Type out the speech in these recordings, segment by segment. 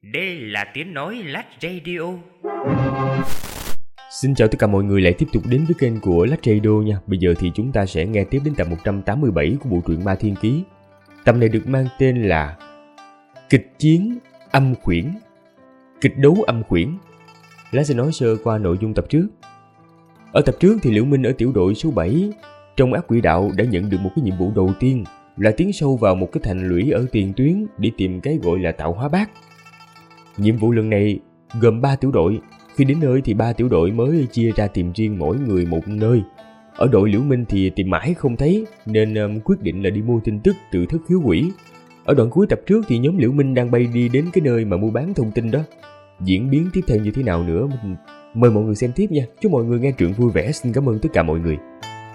Đây là tiếng nói Lách Radio. Xin chào tất cả mọi người lại tiếp tục đến với kênh của Lách Radio nha. Bây giờ thì chúng ta sẽ nghe tiếp đến tập 187 của bộ truyện Ma Thiên Ký. Tập này được mang tên là Kịch chiến âm khuyển. Kịch đấu âm khuyển. Lá sẽ nói sơ qua nội dung tập trước. Ở tập trước thì Liễu Minh ở tiểu đội số 7 trong ác quỷ đạo đã nhận được một cái nhiệm vụ đầu tiên là tiến sâu vào một cái thành lũy ở tiền tuyến để tìm cái gọi là tạo hóa bát. Nhiệm vụ lần này gồm 3 tiểu đội. Khi đến nơi thì 3 tiểu đội mới chia ra tìm riêng mỗi người một nơi. Ở đội Liễu Minh thì tìm mãi không thấy nên quyết định là đi mua tin tức từ Thất Khiếu Quỷ. Ở đoạn cuối tập trước thì nhóm Liễu Minh đang bay đi đến cái nơi mà mua bán thông tin đó. Diễn biến tiếp theo như thế nào nữa mời mọi người xem tiếp nha. Chúc mọi người nghe truyện vui vẻ. Xin cảm ơn tất cả mọi người.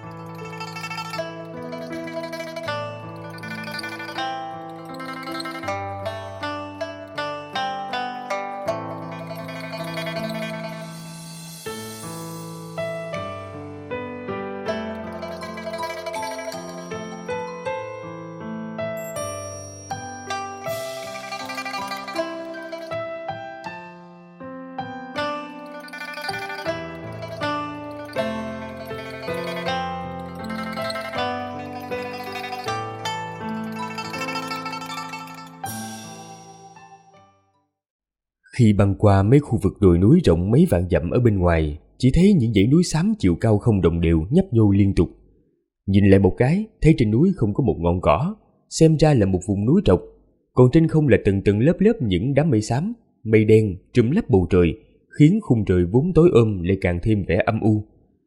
Khi băng qua mấy khu vực đồi núi rộng mấy vạn dặm ở bên ngoài, chỉ thấy những dãy núi xám chiều cao không đồng đều nhấp nhô liên tục. Nhìn lại một cái, thấy trên núi không có một ngọn cỏ, xem ra là một vùng núi trọc, còn trên không là tầng tầng lớp lớp những đám mây xám, mây đen trùm lấp bầu trời, khiến khung trời vốn tối om lại càng thêm vẻ âm u.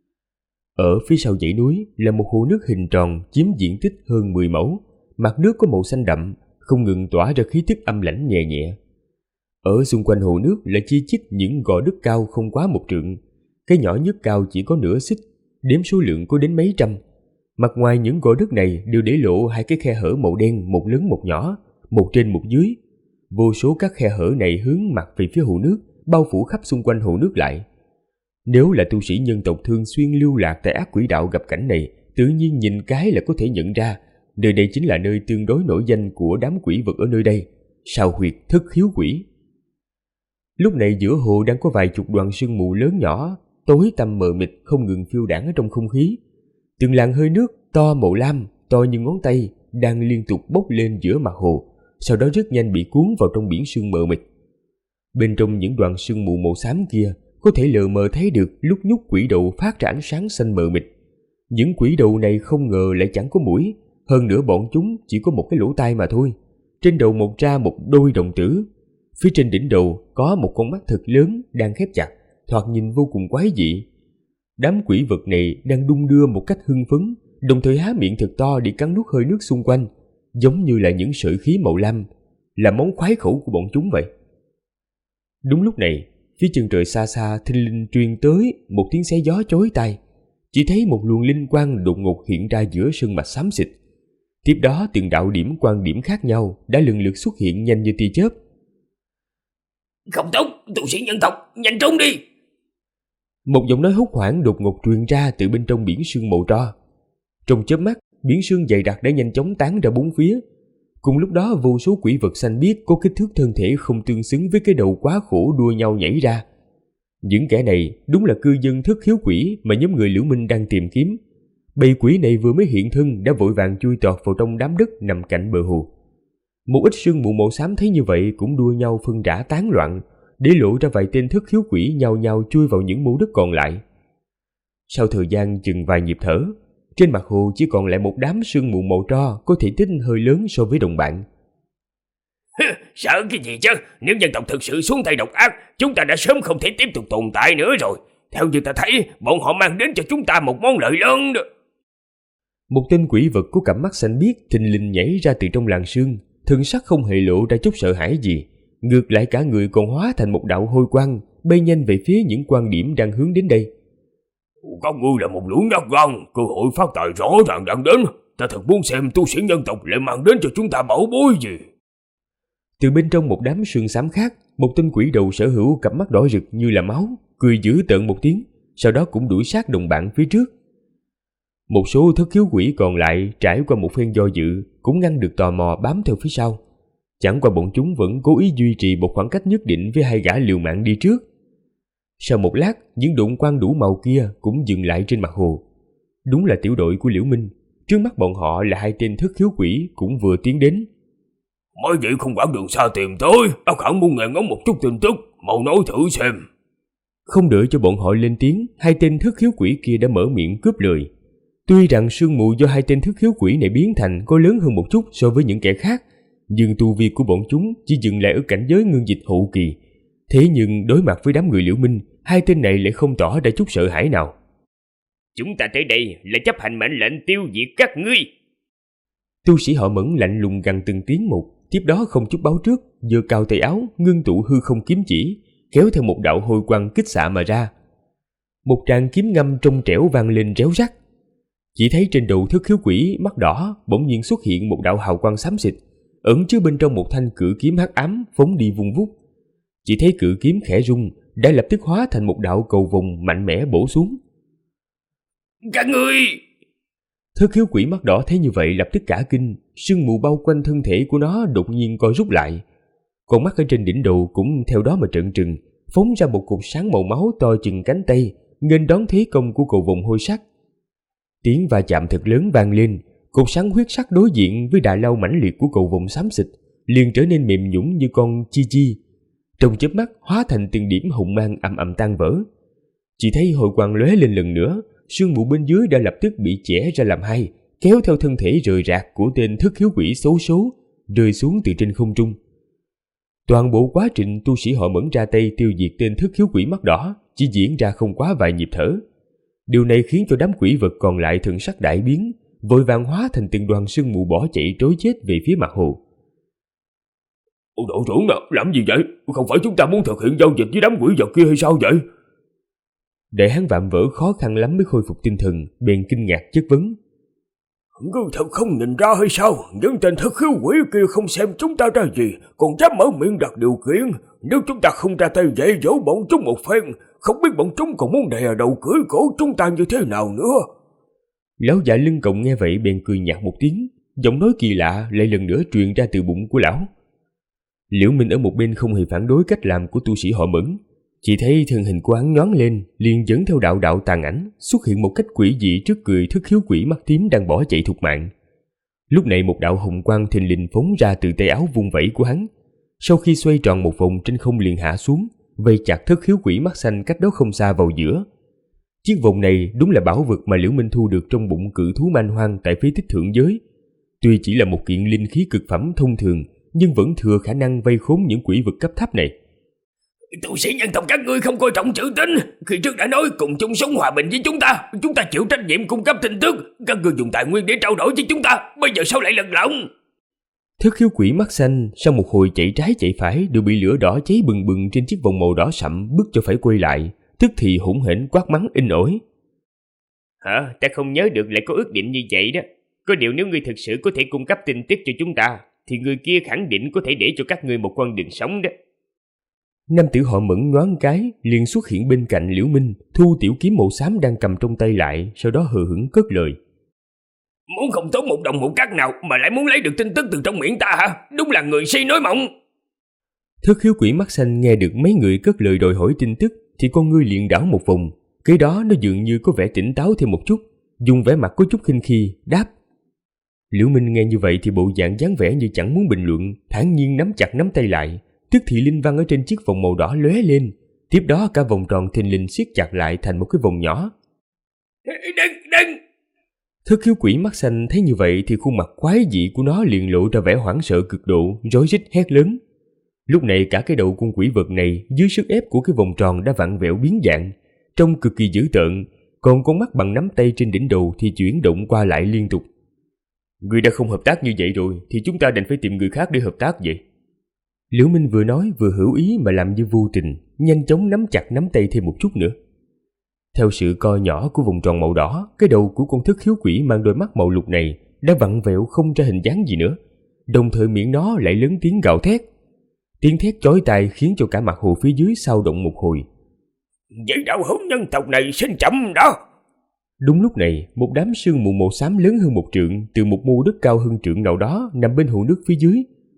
Ở phía sau dãy núi là một hồ nước hình tròn chiếm diện tích hơn 10 mẫu, mặt nước có màu xanh đậm, không ngừng tỏa ra khí tức âm lãnh nhẹ nhẹ. Ở xung quanh hồ nước là chi chít những gò đất cao không quá 1 trượng, cái nhỏ nhất cao chỉ có nửa xích, đếm số lượng có đến mấy trăm. Mặt ngoài những gò đất này đều để lộ 2 cái khe hở màu đen, một lớn một nhỏ, một trên một dưới. Vô số các khe hở này hướng mặt về phía hồ nước, bao phủ khắp xung quanh hồ nước lại. Nếu là tu sĩ nhân tộc thường xuyên lưu lạc tại ác quỷ đạo gặp cảnh này, tự nhiên nhìn cái là có thể nhận ra, nơi đây chính là nơi tương đối nổi danh của đám quỷ vật ở nơi đây, Sao Huyệt Thất Khiếu Quỷ. Lúc này giữa hồ đang có vài chục đoàn sương mù lớn nhỏ, tối tăm mờ mịt không ngừng phiêu đãng ở trong không khí. Từng làn hơi nước to màu lam, to như ngón tay, đang liên tục bốc lên giữa mặt hồ, sau đó rất nhanh bị cuốn vào trong biển sương mờ mịt. Bên trong những đoàn sương mù màu xám kia, có thể lờ mờ thấy được lúc nhúc quỷ đầu phát ra ánh sáng xanh mờ mịt. Những quỷ đầu này không ngờ lại chẳng có mũi, hơn nữa bọn chúng chỉ có một cái lỗ tai mà thôi. Trên đầu mọc ra một đôi đồng tử. Phía trên đỉnh đầu có một con mắt thật lớn đang khép chặt, thoạt nhìn vô cùng quái dị. Đám quỷ vật này đang đung đưa một cách hưng phấn, đồng thời há miệng thật to để cắn nuốt hơi nước xung quanh, giống như là những sợi khí màu lam, là món khoái khẩu của bọn chúng vậy. Đúng lúc này, phía chân trời xa xa thình lình truyền tới một tiếng xé gió chói tai. Chỉ thấy một luồng linh quang đột ngột hiện ra giữa sơn mạch xám xịt. Tiếp đó từng đạo điểm quan điểm khác nhau đã lần lượt xuất hiện nhanh như tia chớp. Không tốt, tu sĩ nhân tộc, nhanh trốn đi! Một giọng nói hốt hoảng đột ngột truyền ra từ bên trong biển sương màu tro. Trong chớp mắt, biển sương dày đặc đã nhanh chóng tán ra bốn phía. Cùng lúc đó vô số quỷ vật xanh biếc có kích thước thân thể không tương xứng với cái đầu quá khổ đua nhau nhảy ra. Những kẻ này đúng là cư dân Thất Khiếu Quỷ mà nhóm người Liễu Minh đang tìm kiếm. Bầy quỷ này vừa mới hiện thân đã vội vàng chui tọt vào trong đám đất nằm cạnh bờ hồ. Một ít sương mù màu xám thấy như vậy cũng đua nhau phân rã tán loạn, để lộ ra vài tên Thất Khiếu Quỷ nhao nhao chui vào những mô đất còn lại. Sau thời gian chừng vài nhịp thở, trên mặt hồ chỉ còn lại một đám sương mù màu tro có thể tích hơi lớn so với đồng bạn. Sợ cái gì chứ? Nếu nhân tộc thực sự xuống tay độc ác, chúng ta đã sớm không thể tiếp tục tồn tại nữa rồi. Theo như ta thấy, bọn họ mang đến cho chúng ta một món lợi lớn đó. Một tên quỷ vật có cặp mắt xanh biếc thình lình nhảy ra từ trong làn sương, thân sắc không hề lộ ra chút sợ hãi gì, ngược lại cả người còn hóa thành một đạo hôi quang, bay nhanh về phía những quan điểm đang hướng đến đây. Các ngươi là một lũ nhát gan, cơ hội phát tài rõ ràng đang đến. Ta thật muốn xem tu sĩ nhân tộc lại mang đến cho chúng ta bảo bối gì. Từ bên trong một đám sương xám khác, một tên quỷ đầu sở hữu cặp mắt đỏ rực như là máu, cười dữ tợn một tiếng, sau đó cũng đuổi sát đồng bạn phía trước. Một số Thất Khiếu Quỷ còn lại trải qua một phen do dự cũng ngăn được tò mò bám theo phía sau. Chẳng qua bọn chúng vẫn cố ý duy trì một khoảng cách nhất định với hai gã liều mạng đi trước. Sau một lát, những độn quang đủ màu kia cũng dừng lại trên mặt hồ. Đúng là tiểu đội của Liễu Minh. Trước mắt bọn họ là hai tên thất khiếu quỷ cũng vừa tiến đến. Mấy vị không quản đường xa tìm tới, ác hẳn muốn nghe ngóng một chút tin tức, mau nói thử xem. Không đợi cho bọn họ lên tiếng, hai tên thất khiếu quỷ kia đã mở miệng cướp lời. Tuy rằng sương mù do hai tên thất khiếu quỷ này biến thành có lớn hơn một chút so với những kẻ khác, nhưng tu vi của bọn chúng chỉ dừng lại ở cảnh giới ngưng dịch hậu kỳ. Thế nhưng đối mặt với đám người Liễu Minh, hai tên này lại không tỏ ra chút sợ hãi nào. Chúng ta tới đây là chấp hành mệnh lệnh tiêu diệt các ngươi. Tu sĩ họ Mẫn lạnh lùng gằn từng tiếng một, tiếp đó không chút báo trước, giơ cao tay áo, ngưng tụ hư không kiếm chỉ, kéo theo một đạo hồi quang kích xạ mà ra. Một tràng kiếm ngâm trong trẻo vang lên réo rắt. Chỉ thấy trên đầu thất khiếu quỷ mắt đỏ bỗng nhiên xuất hiện một đạo hào quang xám xịt, ẩn chứa bên trong một thanh cự kiếm hắc ám phóng đi vung vút. Chỉ thấy cự kiếm khẽ rung, đã lập tức hóa thành một đạo cầu vồng mạnh mẽ bổ xuống. Các ngươi! Thất khiếu quỷ mắt đỏ thấy như vậy lập tức cả kinh, sương mù bao quanh thân thể của nó đột nhiên co rút lại. Con mắt ở trên đỉnh đầu cũng theo đó mà trợn trừng, phóng ra một cột sáng màu máu to chừng cánh tay, nghênh đón thế công của cầu vồng hôi sắc. Tiếng va chạm thật lớn vang lên, cột sáng huyết sắc đối diện với đại lao mãnh liệt của cầu vồng xám xịt liền trở nên mềm nhũn như con chi chi, trong chớp mắt hóa thành từng điểm hồng mang ầm ầm tan vỡ. Chỉ thấy hồi quang lóe lên lần nữa, sương mù bên dưới đã lập tức bị chẻ ra làm hai, kéo theo thân thể rời rạc của tên thất khiếu quỷ xấu số rơi xuống từ trên không trung. Toàn bộ quá trình tu sĩ họ Mẫn ra tay tiêu diệt tên thất khiếu quỷ mắt đỏ chỉ diễn ra không quá vài nhịp thở. Điều này khiến cho đám quỷ vật còn lại thần sắc đại biến, vội vàng hóa thành từng đoàn sương mù bỏ chạy trối chết về phía mặt hồ. Đội trưởng nào, làm gì vậy? Không phải chúng ta muốn thực hiện giao dịch với đám quỷ vật kia hay sao vậy? Đại hán Vạm Vỡ khó khăn lắm mới khôi phục tinh thần, bèn kinh ngạc chất vấn. Ngươi thật không nhìn ra hay sao? Những tên thất khiếu quỷ kia không xem chúng ta ra gì, còn dám mở miệng đặt điều kiện. Nếu chúng ta không ra tay dạy dỗ bọn chúng một phen, không biết bọn chúng còn muốn đè đầu cưỡi cổ chúng ta như thế nào nữa. Lão già lưng cộng nghe vậy bèn cười nhạt một tiếng, giọng nói kỳ lạ lại lần nữa truyền ra từ bụng của lão. Liễu Minh ở một bên không hề phản đối cách làm của tu sĩ họ Mẫn, chỉ thấy thân hình của hắn nhoáng lên, liền dẫn theo đạo đạo tàn ảnh xuất hiện một cách quỷ dị trước người thất khiếu quỷ mắt tím đang bỏ chạy thục mạng. Lúc này một đạo hồng quang thình lình phóng ra từ tay áo vung vẩy của hắn, sau khi xoay tròn một vòng trên không liền hạ xuống, vây chặt thất khiếu quỷ mắt xanh cách đó không xa vào giữa. Chiếc vòng này đúng là bảo vật mà Liễu Minh thu được trong bụng cự thú man hoang tại phế tích thượng giới. Tuy chỉ là một kiện linh khí cực phẩm thông thường, nhưng vẫn thừa khả năng vây khốn những quỷ vật cấp thấp này. Tu sĩ nhân tộc các ngươi không coi trọng chữ tín, khi trước đã nói cùng chung sống hòa bình với chúng ta chịu trách nhiệm cung cấp tin tức, các ngươi dùng tài nguyên để trao đổi với chúng ta, bây giờ sao lại lật lọng? Thất khiếu quỷ mắt xanh sau một hồi chạy trái chạy phải đều bị lửa đỏ cháy bừng bừng trên chiếc vòng màu đỏ sậm bức cho phải quay lại, tức thì hỗn hển quát mắng in ỏi. Hả? Ta không nhớ được lại có ước định như vậy đó. Có điều nếu ngươi thực sự có thể cung cấp tin tức cho chúng ta, thì người kia khẳng định có thể để cho các ngươi một con đường sống đó. Nam tử họ Mẫn nhoáng cái liền xuất hiện bên cạnh Liễu Minh, thu tiểu kiếm màu xám đang cầm trong tay lại, sau đó hờ hững cất lời. Muốn không tốn một đồng một cắc nào mà lại muốn lấy được tin tức từ trong miệng ta hả? Đúng là người si nói mộng. Thất khiếu quỷ mắt xanh nghe được mấy người cất lời đòi hỏi tin tức thì con ngươi liền đảo một vòng, kế đó nó dường như có vẻ tỉnh táo thêm một chút, dùng vẻ mặt có chút khinh khi đáp. Liễu Minh nghe như vậy thì bộ dạng dáng vẻ như chẳng muốn bình luận, thản nhiên nắm chặt nắm tay lại, tức thì linh văn ở trên chiếc vòng màu đỏ lóe lên, tiếp đó cả vòng tròn thình lình siết chặt lại thành một cái vòng nhỏ. Đừng! Thất khiếu quỷ mắt xanh thấy như vậy thì khuôn mặt quái dị của nó liền lộ ra vẻ hoảng sợ cực độ, rối rít hét lớn. Lúc này cả cái đầu con quỷ vật này dưới sức ép của cái vòng tròn đã vặn vẹo biến dạng, trông cực kỳ dữ tợn, còn con mắt bằng nắm tay trên đỉnh đầu thì chuyển động qua lại liên tục. Người đã không hợp tác như vậy rồi thì chúng ta đành phải tìm người khác để hợp tác vậy. Liễu Minh vừa nói vừa hữu ý mà làm như vô tình, nhanh chóng nắm chặt nắm tay thêm một chút nữa. Theo sự co nhỏ của vùng tròn màu đỏ, cái đầu của con thất khiếu quỷ mang đôi mắt màu lục này đã vặn vẹo không ra hình dáng gì nữa, đồng thời miệng nó lại lớn tiếng gào thét. Tiếng thét chói tai khiến cho cả mặt hồ phía dưới xao động một hồi. Vậy đạo hữu nhân tộc này xin chậm đó. Đúng lúc này, một đám sương mù màu xám lớn hơn một trượng từ một mô đất cao hơn trượng nào đó nằm bên hồ nước phía dưới,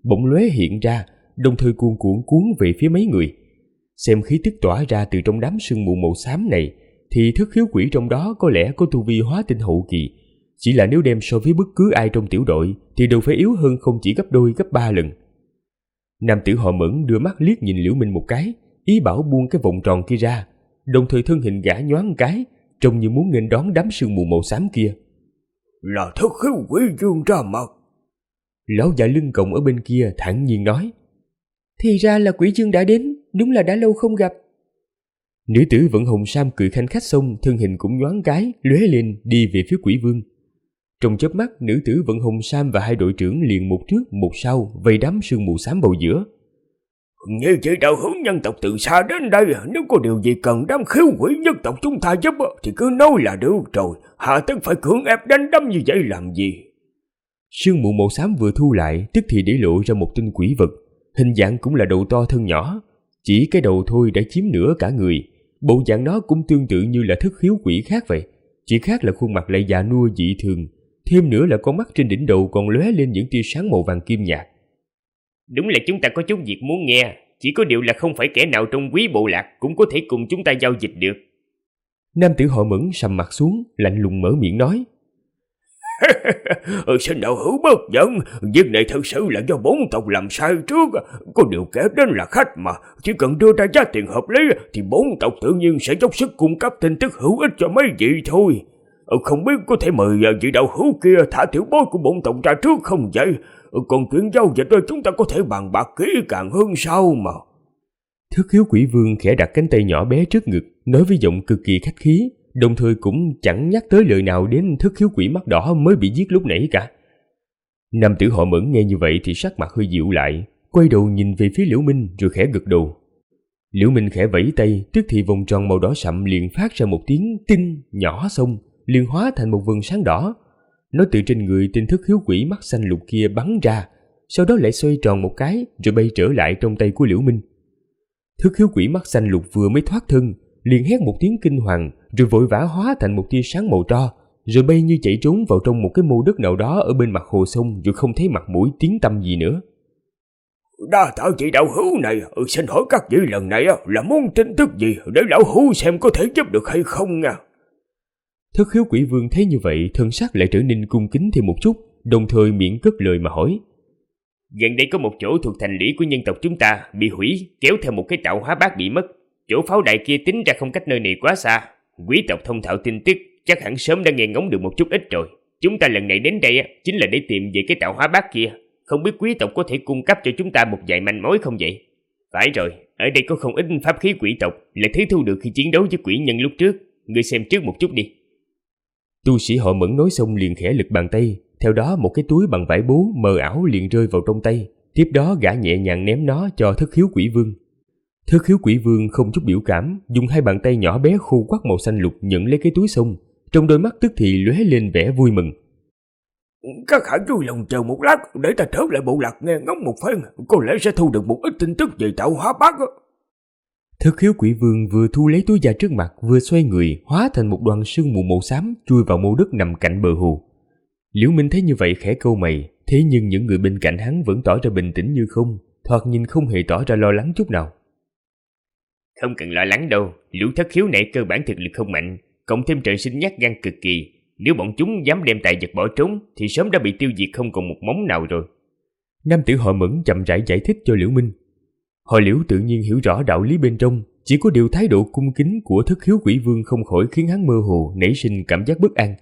bỗng lóe hiện ra, đồng thời cuồn cuộn cuốn về phía mấy người. Xem khí tức tỏa ra từ trong đám sương mù màu xám này, thì thức khiếu quỷ trong đó có lẽ có tu vi hóa tinh hậu kỳ. Chỉ là nếu đem so với bất cứ ai trong tiểu đội thì đều phải yếu hơn không chỉ gấp đôi gấp 3 lần. Nam tử họ Mẫn đưa mắt liếc nhìn Liễu Minh một cái, ý bảo buông cái vòng tròn kia ra, đồng thời thân hình gã nhoáng cái, trông như muốn nghênh đón đám sương mù màu xám kia. Là thức khiếu quỷ dương ra mặt. Lão già lưng còng ở bên kia thản nhiên nói. Thì ra là quỷ dương đã đến, đúng là đã lâu không gặp. Nữ tử vận hồng sam cười khanh khách xong, thân hình cũng nhoáng cái, lóe lên đi về phía quỷ vương. Trong chớp mắt, nữ tử vận hồng sam và hai đội trưởng liền một trước một sau vây đám sương mù xám vào giữa. Như chị đạo hữu nhân tộc từ xa đến đây, nếu có điều gì cần đám khiếu quỷ nhân tộc chúng ta giúp thì cứ nói là được rồi, hạ tất phải cưỡng ép đánh đấm như vậy làm gì? Sương mù màu xám vừa thu lại, tức thì để lộ ra một tinh quỷ vật, hình dạng cũng là đầu to thân nhỏ, chỉ cái đầu thôi đã chiếm nửa cả người. Bộ dạng nó cũng tương tự như là thức khiếu quỷ khác vậy, chỉ khác là khuôn mặt lại già nua dị thường, thêm nữa là con mắt trên đỉnh đầu còn lóe lên những tia sáng màu vàng kim nhạt. Đúng là chúng ta có chút việc muốn nghe, chỉ có điều là không phải kẻ nào trong quý bộ lạc cũng có thể cùng chúng ta giao dịch được. Nam tử họ Mẫn sầm mặt xuống, lạnh lùng mở miệng nói. Xin đạo hữu bớt giận, việc này thật sự là do bốn tộc làm sai trước. Có điều kể đến là khách mà, chỉ cần đưa ra giá tiền hợp lý thì bốn tộc tự nhiên sẽ dốc sức cung cấp tin tức hữu ích cho mấy vị thôi. Không biết có thể mời vị đạo hữu kia thả tiểu bối của bốn tộc ra trước không vậy? Còn chuyện giao dịch chúng ta có thể bàn bạc kỹ càng hơn sau mà. Thức khiếu quỷ vương khẽ đặt cánh tay nhỏ bé trước ngực, nói với giọng cực kỳ khách khí, đồng thời cũng chẳng nhắc tới lời nào đến thức khiếu quỷ mắt đỏ mới bị giết lúc nãy cả. Nam tử họ Mẫn nghe như vậy thì sắc mặt hơi dịu lại, quay đầu nhìn về phía Liễu Minh rồi khẽ gật đầu. Liễu Minh khẽ vẫy tay, tức thì vòng tròn màu đỏ sậm liền phát ra một tiếng tinh nhỏ xong, liền hóa thành một vầng sáng đỏ. Nó từ trên người tên thức khiếu quỷ mắt xanh lục kia bắn ra, sau đó lại xoay tròn một cái rồi bay trở lại trong tay của Liễu Minh. Thức khiếu quỷ mắt xanh lục vừa mới thoát thân, liền hét một tiếng kinh hoàng, rồi vội vã hóa thành một tia sáng màu tro, rồi bay như chạy trốn vào trong một cái mô đất nào đó ở bên mặt hồ sông, rồi không thấy mặt mũi tiếng tăm gì nữa. Đa tạ chị đạo hữu này, xin hỏi các vị lần này là muốn tin tức gì để lão hữu xem có thể giúp được hay không nha. Thức khiếu quỷ vương thấy như vậy, thân sắc lại trở nên cung kính thêm một chút, đồng thời miệng cất lời mà hỏi. Gần đây có một chỗ thuộc thành lũy của nhân tộc chúng ta bị hủy, kéo theo một cái tạo hóa bát bị mất. Chỗ pháo đài kia tính ra không cách nơi này quá xa. Quý tộc thông thạo tin tức chắc hẳn sớm đã nghe ngóng được một chút ít rồi. Chúng ta lần này đến đây chính là để tìm về cái tạo hóa bát kia. Không biết quý tộc có thể cung cấp cho chúng ta một vài manh mối không vậy? Phải rồi, ở đây có không ít pháp khí quỷ tộc là thứ thu được khi chiến đấu với quỷ nhân lúc trước. Ngươi xem trước một chút đi. Tu sĩ họ Mẫn nói xong liền khẽ lực bàn tay, theo đó một cái túi bằng vải bố mờ ảo liền rơi vào trong tay. Tiếp đó gã nhẹ nhàng ném nó cho thức khiếu quỷ vương. Thức khiếu quỷ vương không chút biểu cảm, dùng hai bàn tay nhỏ bé khô quắt màu xanh lục nhận lấy cái túi xong, trong đôi mắt tức thì lóe lên vẻ vui mừng. Các hạ vui lòng chờ một lát để ta trở lại bộ lạc nghe ngóng một phen, có lẽ sẽ thu được một ít tin tức về tạo hóa bát. Thức khiếu quỷ vương vừa thu lấy túi da trước mặt, vừa xoay người hóa thành một đoàn sương mù màu xám chui vào mô đất nằm cạnh bờ hồ. Liễu Minh thấy như vậy khẽ cau mày, thế nhưng những người bên cạnh hắn vẫn tỏ ra bình tĩnh như không, thoạt nhìn không hề tỏ ra lo lắng chút nào. Không cần lo lắng đâu, lũ thất khiếu này cơ bản thực lực không mạnh, cộng thêm trời sinh nhát gan cực kỳ. Nếu bọn chúng dám đem tài vật bỏ trốn thì sớm đã bị tiêu diệt không còn một móng nào rồi. Nam tử họ Mẫn chậm rãi giải thích cho Liễu Minh. Họ Liễu tự nhiên hiểu rõ đạo lý bên trong, chỉ có điều thái độ cung kính của thức khiếu quỷ vương không khỏi khiến hắn mơ hồ nảy sinh cảm giác bất an.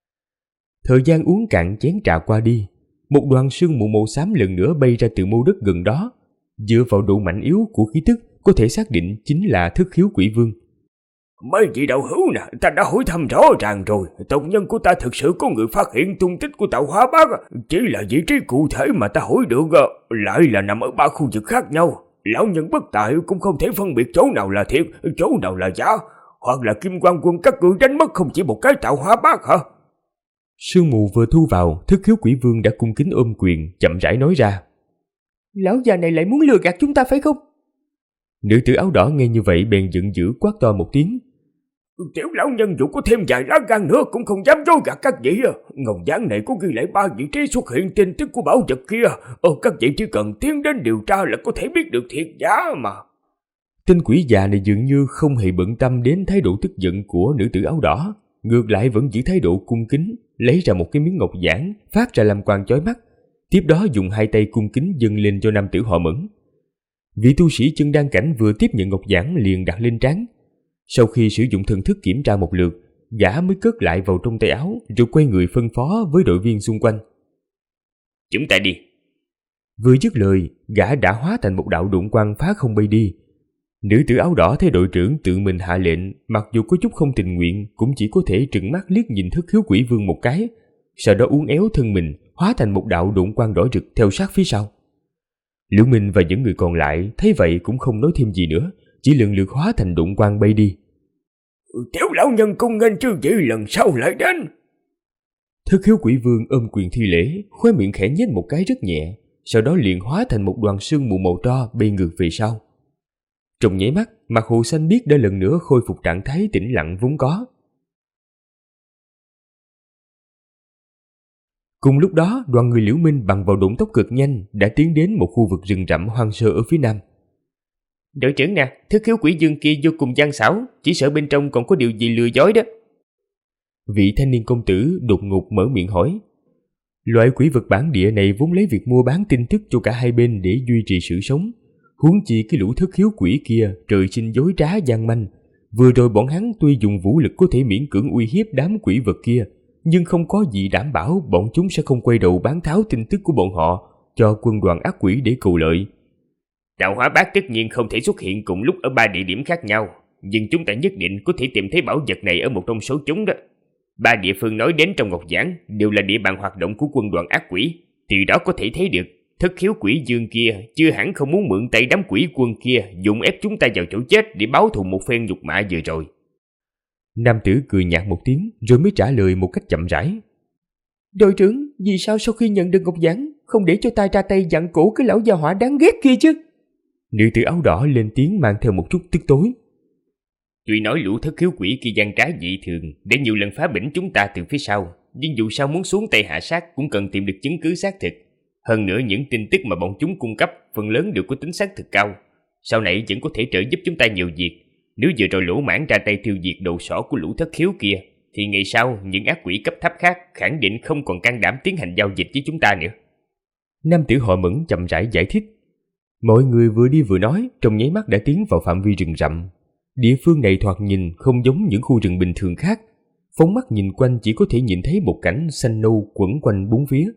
Thời gian uống cạn chén trà qua đi, một đoàn sương mù màu xám lần nữa bay ra từ mô đất gần đó. Dựa vào độ mạnh yếu của khí tức, có thể xác định chính là thức khiếu quỷ vương. Mấy vị đạo hữu nè, ta đã hỏi thăm rõ ràng rồi, tộc nhân của ta thực sự có người phát hiện tung tích của tạo hóa bát, chỉ là vị trí cụ thể mà ta hỏi được lại là nằm ở 3 khu vực khác nhau. Lão nhân bất tại cũng không thể phân biệt chỗ nào là thiệt, chỗ nào là giả, hoặc là Kim Quan Quân các ngươi đánh mất không chỉ một cái tạo hóa bát hả? Sương mù vừa thu vào, thức khiếu quỷ vương đã cung kính ôm quyền, chậm rãi nói ra. Lão già này lại muốn lừa gạt chúng ta phải không? Nữ tử áo đỏ nghe như vậy bèn giận dữ quát to một tiếng. Tiểu lão nhân dù có thêm vài lá gan nữa cũng không dám dối gạt các vị. Ngọc giảng này có ghi lại 3 vị trí xuất hiện tin tức của bảo vật kia. Các vị chỉ cần tiến đến điều tra là có thể biết được thiệt giả mà. Tên quỷ già này dường như không hề bận tâm đến thái độ tức giận của nữ tử áo đỏ, ngược lại vẫn giữ thái độ cung kính, lấy ra một cái miếng ngọc giản phát ra làm quang chói mắt, tiếp đó dùng 2 tay cung kính dâng lên cho nam tử họ Mẫn. Vị tu sĩ chân đan cảnh vừa tiếp nhận ngọc giản liền đặt lên trán. Sau khi sử dụng thần thức kiểm tra một lượt, gã mới cất lại vào trong tay áo rồi quay người phân phó với đội viên xung quanh. Chúng ta đi. Vừa dứt lời, gã đã hóa thành một đạo độn quang phá không bay đi. Nữ tử áo đỏ thấy đội trưởng tự mình hạ lệnh, mặc dù có chút không tình nguyện cũng chỉ có thể trừng mắt liếc nhìn Thất Khiếu Quỷ Vương một cái, sau đó uốn éo thân mình hóa thành một đạo độn quang đỏ rực theo sát phía sau. Liễu Minh và những người còn lại thấy vậy cũng không nói thêm gì nữa, chỉ lần lượt hóa thành độn quang bay đi. Tiểu lão nhân cung nghênh chư vị lần sau lại đến. Thất Khiếu Quỷ Vương ôm quyền thi lễ, khóe miệng khẽ nhếch một cái rất nhẹ, sau đó liền hóa thành một đoàn sương mù màu tro bay ngược về sau. Trong nháy mắt, mặt hồ xanh biếc đã lần nữa khôi phục trạng thái tĩnh lặng vốn có. Cùng lúc đó, đoàn người Liễu Minh bằng vào độn tốc cực nhanh đã tiến đến một khu vực rừng rậm hoang sơ ở phía nam. Đội trưởng nè, Thất Khiếu Quỷ Vương kia vô cùng gian xảo, chỉ sợ bên trong còn có điều gì lừa dối đó. Vị thanh niên công tử đột ngột mở miệng hỏi. Loại quỷ vật bản địa này vốn lấy việc mua bán tin tức cho cả hai bên để duy trì sự sống. Huống chi cái lũ thất khiếu quỷ kia trời sinh dối trá gian manh. Vừa rồi bọn hắn tuy dùng vũ lực có thể miễn cưỡng uy hiếp đám quỷ vật kia, nhưng không có gì đảm bảo bọn chúng sẽ không quay đầu bán tháo tin tức của bọn họ cho quân đoàn ác quỷ để cầu lợi. Tạo hóa bát tất nhiên không thể xuất hiện cùng lúc ở 3 địa điểm khác nhau, nhưng chúng ta nhất định có thể tìm thấy bảo vật này ở một trong số chúng đó. 3 địa phương nói đến trong ngọc giảng đều là địa bàn hoạt động của quân đoàn ác quỷ, từ đó có thể thấy được Thất Khiếu Quỷ Vương kia chưa hẳn không muốn mượn tay đám quỷ quân kia dùng ép chúng ta vào chỗ chết để báo thù một phen nhục mạ vừa rồi. Nam tử cười nhạt một tiếng rồi mới trả lời một cách chậm rãi. Đội trưởng, vì sao sau khi nhận được ngọc giản không để cho ta ra tay dặn cổ cái lão gia hỏa đáng ghét kia chứ? Nữ tử áo đỏ lên tiếng mang theo một chút tức tối. Tuy nói lũ thất khiếu quỷ kia gian trá dị thường để nhiều lần phá bỉnh chúng ta từ phía sau, nhưng dù sao muốn xuống tay hạ sát cũng cần tìm được chứng cứ xác thực. Hơn nữa những tin tức mà bọn chúng cung cấp phần lớn đều có tính xác thực cao. Sau này vẫn có thể trợ giúp chúng ta nhiều việc. Nếu vừa rồi lỗ mãn ra tay tiêu diệt đầu sỏ của lũ thất khiếu kia, thì ngày sau những ác quỷ cấp thấp khác khẳng định không còn can đảm tiến hành giao dịch với chúng ta nữa. Nam tử họ Mẫn chậm rãi giải thích. Mọi người vừa đi vừa nói, trong nháy mắt đã tiến vào phạm vi rừng rậm. Địa phương này thoạt nhìn không giống những khu rừng bình thường khác. Phóng mắt nhìn quanh chỉ có thể nhìn thấy một cảnh xanh nâu quẩn quanh bốn phía.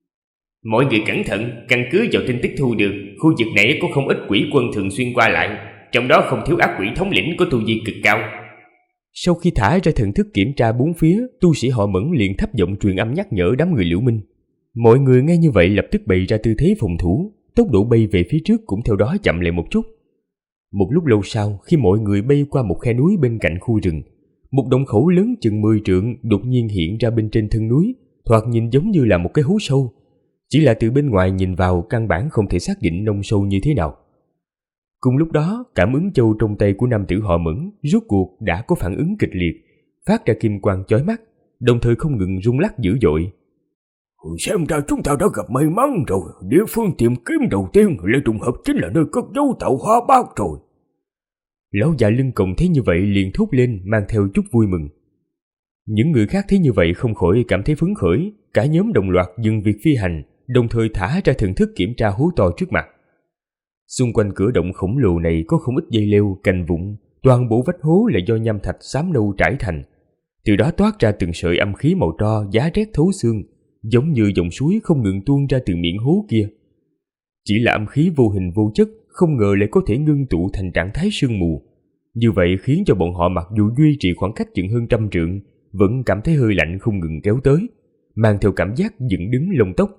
Mọi người cẩn thận, căn cứ vào tin tức thu được, khu vực này có không ít quỷ quân thường xuyên qua lại, trong đó không thiếu ác quỷ thống lĩnh có tu vi cực cao. Sau khi thả ra thần thức kiểm tra bốn phía, tu sĩ họ Mẫn liền thấp giọng truyền âm nhắc nhở đám người Liễu Minh. Mọi người nghe như vậy lập tức bày ra tư thế phòng thủ, tốc độ bay về phía trước cũng theo đó chậm lại một chút. Một lúc lâu sau, khi mọi người bay qua một khe núi bên cạnh khu rừng, một động khẩu lớn chừng 10 trượng đột nhiên hiện ra bên trên thân núi, thoạt nhìn giống như là một cái hố sâu. Chỉ là từ bên ngoài nhìn vào căn bản không thể xác định nông sâu như thế nào. Cùng lúc đó, cảm ứng châu trong tay của nam tử họ Mẫn rốt cuộc đã có phản ứng kịch liệt, phát ra kim quang chói mắt, đồng thời không ngừng rung lắc dữ dội. Xem ra chúng ta đã gặp may mắn rồi, địa phương tìm kiếm đầu tiên lại trùng hợp chính là nơi cất giấu tạo hóa bát rồi. Lão già lưng còng thấy như vậy liền thốt lên mang theo chút vui mừng. Những người khác thấy như vậy không khỏi cảm thấy phấn khởi, cả nhóm đồng loạt dừng việc phi hành, đồng thời thả ra thần thức kiểm tra hố to trước mặt. Xung quanh cửa động khổng lồ này có không ít dây leo, cành vụn, toàn bộ vách hố là do nham thạch xám nâu trải thành. Từ đó toát ra từng sợi âm khí màu tro giá rét thấu xương, giống như dòng suối không ngừng tuôn ra từ miệng hố kia. Chỉ là âm khí vô hình vô chất, không ngờ lại có thể ngưng tụ thành trạng thái sương mù. Như vậy khiến cho bọn họ mặc dù duy trì khoảng cách chừng hơn 100 trượng, vẫn cảm thấy hơi lạnh không ngừng kéo tới, mang theo cảm giác dựng đứng lông tóc.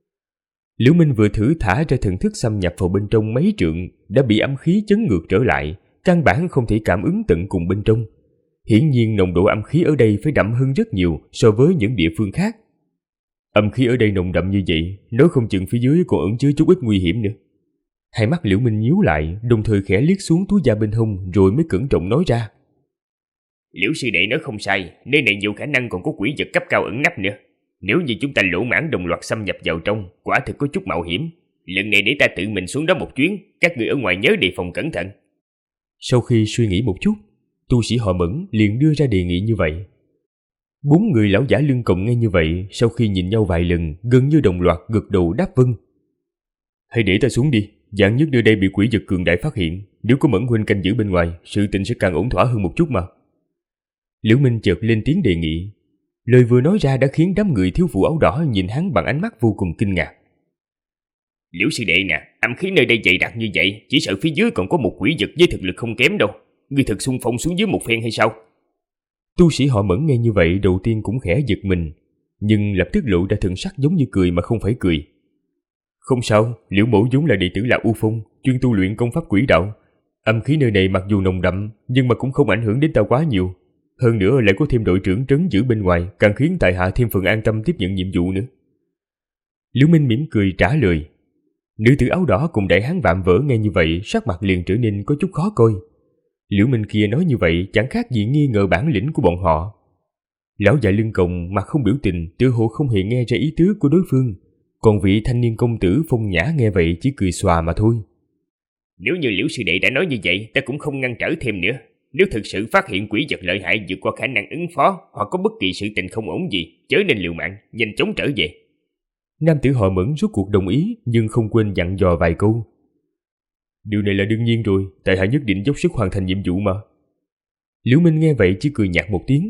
Liễu Minh vừa thử thả ra thần thức xâm nhập vào bên trong mấy trượng, đã bị âm khí chấn ngược trở lại, căn bản không thể cảm ứng tận cùng bên trong. Hiển nhiên nồng độ âm khí ở đây phải đậm hơn rất nhiều so với những địa phương khác. Âm khí ở đây nồng đậm như vậy, nếu không chừng phía dưới còn ẩn chứa chút ít nguy hiểm nữa. Hai mắt Liễu Minh nhíu lại, đồng thời khẽ liếc xuống túi da bên hông rồi mới cẩn trọng nói ra. Liễu sư đệ nói không sai, nơi này nhiều khả năng còn có quỷ vật cấp cao ẩn nấp nữa. Nếu như chúng ta lỗ mãng đồng loạt xâm nhập vào trong, quả thực có chút mạo hiểm. Lần này để ta tự mình xuống đó một chuyến, các người ở ngoài nhớ đề phòng cẩn thận. Sau khi suy nghĩ một chút, tu sĩ họ Mẫn liền đưa ra đề nghị như vậy. 4 người lão giả lưng còng nghe như vậy, sau khi nhìn nhau vài lần, gần như đồng loạt gật đầu đáp vâng. Hãy để ta xuống đi, vạn nhất nơi đây bị quỷ vật cường đại phát hiện, nếu có Mẫn huynh canh giữ bên ngoài, sự tình sẽ càng ổn thỏa hơn một chút mà. Liễu Minh chợt lên tiếng đề nghị. Lời vừa nói ra đã khiến đám người thiếu phụ áo đỏ nhìn hắn bằng ánh mắt vô cùng kinh ngạc. Liễu sư đệ nè, âm khí nơi đây dày đặc như vậy, chỉ sợ phía dưới còn có một quỷ vật với thực lực không kém đâu. Ngươi thực xung phong xuống dưới một phen hay sao? Tu sĩ họ Mẫn nghe như vậy đầu tiên cũng khẽ giật mình, nhưng lập tức lộ ra thần sắc giống như cười mà không phải cười. Không sao, Liễu mẫu vốn là đệ tử Lạc U Phong, chuyên tu luyện công pháp quỷ đạo. Âm khí nơi này mặc dù nồng đậm, nhưng mà cũng không ảnh hưởng đến ta quá nhiều. Hơn nữa lại có thêm đội trưởng trấn giữ bên ngoài, càng khiến tại hạ thêm phần an tâm tiếp nhận nhiệm vụ nữa. Liễu Minh mỉm cười trả lời. Nữ tử áo đỏ cùng đại hán vạm vỡ nghe như vậy, sắc mặt liền trở nên có chút khó coi. Liễu Minh kia nói như vậy chẳng khác gì nghi ngờ bản lĩnh của bọn họ. Lão già lưng còng mặt không biểu tình, tựa hồ không hề nghe ra ý tứ của đối phương. Còn vị thanh niên công tử phong nhã nghe vậy chỉ cười xòa mà thôi. Nếu như Liễu sư đệ đã nói như vậy, ta cũng không ngăn trở thêm nữa. Nếu thực sự phát hiện quỷ vật lợi hại vượt qua khả năng ứng phó, hoặc có bất kỳ sự tình không ổn gì, chớ nên liều mạng, nhanh chóng trở về. Nam tử họ Mẫn rốt cuộc đồng ý, nhưng không quên dặn dò vài câu. Điều này là đương nhiên rồi, tại hạ nhất định dốc sức hoàn thành nhiệm vụ mà. Liễu Minh nghe vậy chỉ cười nhạt một tiếng.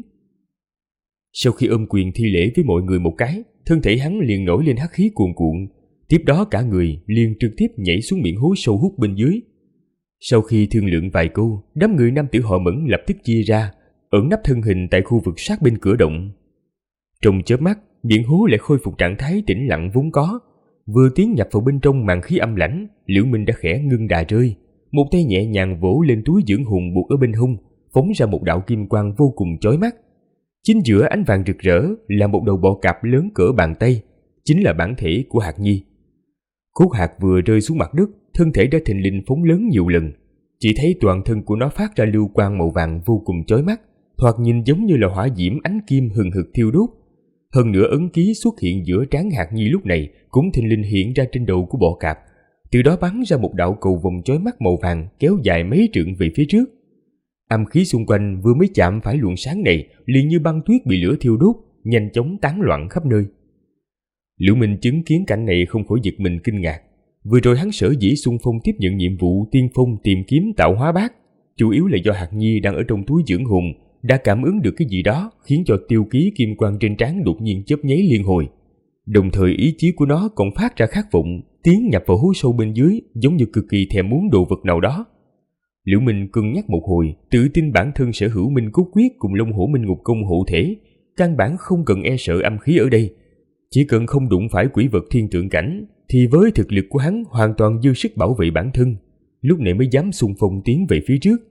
Sau khi ôm quyền thi lễ với mọi người một cái, thân thể hắn liền nổi lên hắc khí cuồn cuộn, tiếp đó cả người liền trực tiếp nhảy xuống miệng hố sâu hút bên dưới. Sau khi thương lượng vài câu, đám người nam tử họ Mẫn lập tức chia ra, ẩn nấp thân hình tại khu vực sát bên cửa động. Trong chớp mắt, miệng hố lại khôi phục trạng thái tĩnh lặng vốn có. Vừa tiến nhập vào bên trong màn khí âm lãnh, Liễu Minh đã khẽ ngưng đà rơi, một tay nhẹ nhàng vỗ lên túi dưỡng hồn buộc ở bên hông, phóng ra một đạo kim quang vô cùng chói mắt. Chính giữa ánh vàng rực rỡ là một đầu bọ cạp lớn cỡ bàn tay, chính là bản thể của Hạt Nhi. Cốt hạt vừa rơi xuống mặt đất, thân thể đã thình lình phóng lớn nhiều lần, chỉ thấy toàn thân của nó phát ra lưu quang màu vàng vô cùng chói mắt, thoạt nhìn giống như là hỏa diễm ánh kim hừng hực thiêu đốt. Hơn nữa ấn ký xuất hiện giữa trán Hạt Nhi lúc này cũng thình lình hiện ra trên đầu của bọ cạp, từ đó bắn ra một đạo cầu vòng chói mắt màu vàng kéo dài mấy trượng về phía trước. Âm khí xung quanh vừa mới chạm phải luồng sáng này liền như băng tuyết bị lửa thiêu đốt, nhanh chóng tán loạn khắp nơi. Liễu Minh chứng kiến cảnh này không khỏi giật mình kinh ngạc. Vừa rồi hắn sở dĩ xung phong tiếp nhận nhiệm vụ tiên phong tìm kiếm tạo hóa bát, chủ yếu là do Hạt Nhi đang ở trong túi dưỡng hồn đã cảm ứng được cái gì đó khiến cho tiêu ký kim quang trên trán đột nhiên chớp nháy liên hồi. Đồng thời ý chí của nó còn phát ra khát vọng tiến nhập vào hố sâu bên dưới, giống như cực kỳ thèm muốn đồ vật nào đó. Liễu Minh cân nhắc một hồi, tự tin bản thân sở hữu Minh Cốt Quyết cùng Long Hổ Minh Ngục Công hộ thể, căn bản không cần e sợ âm khí ở đây. Chỉ cần không đụng phải quỷ vật thiên tượng cảnh, thì với thực lực của hắn hoàn toàn dư sức bảo vệ bản thân, lúc này mới dám xung phong tiến về phía trước.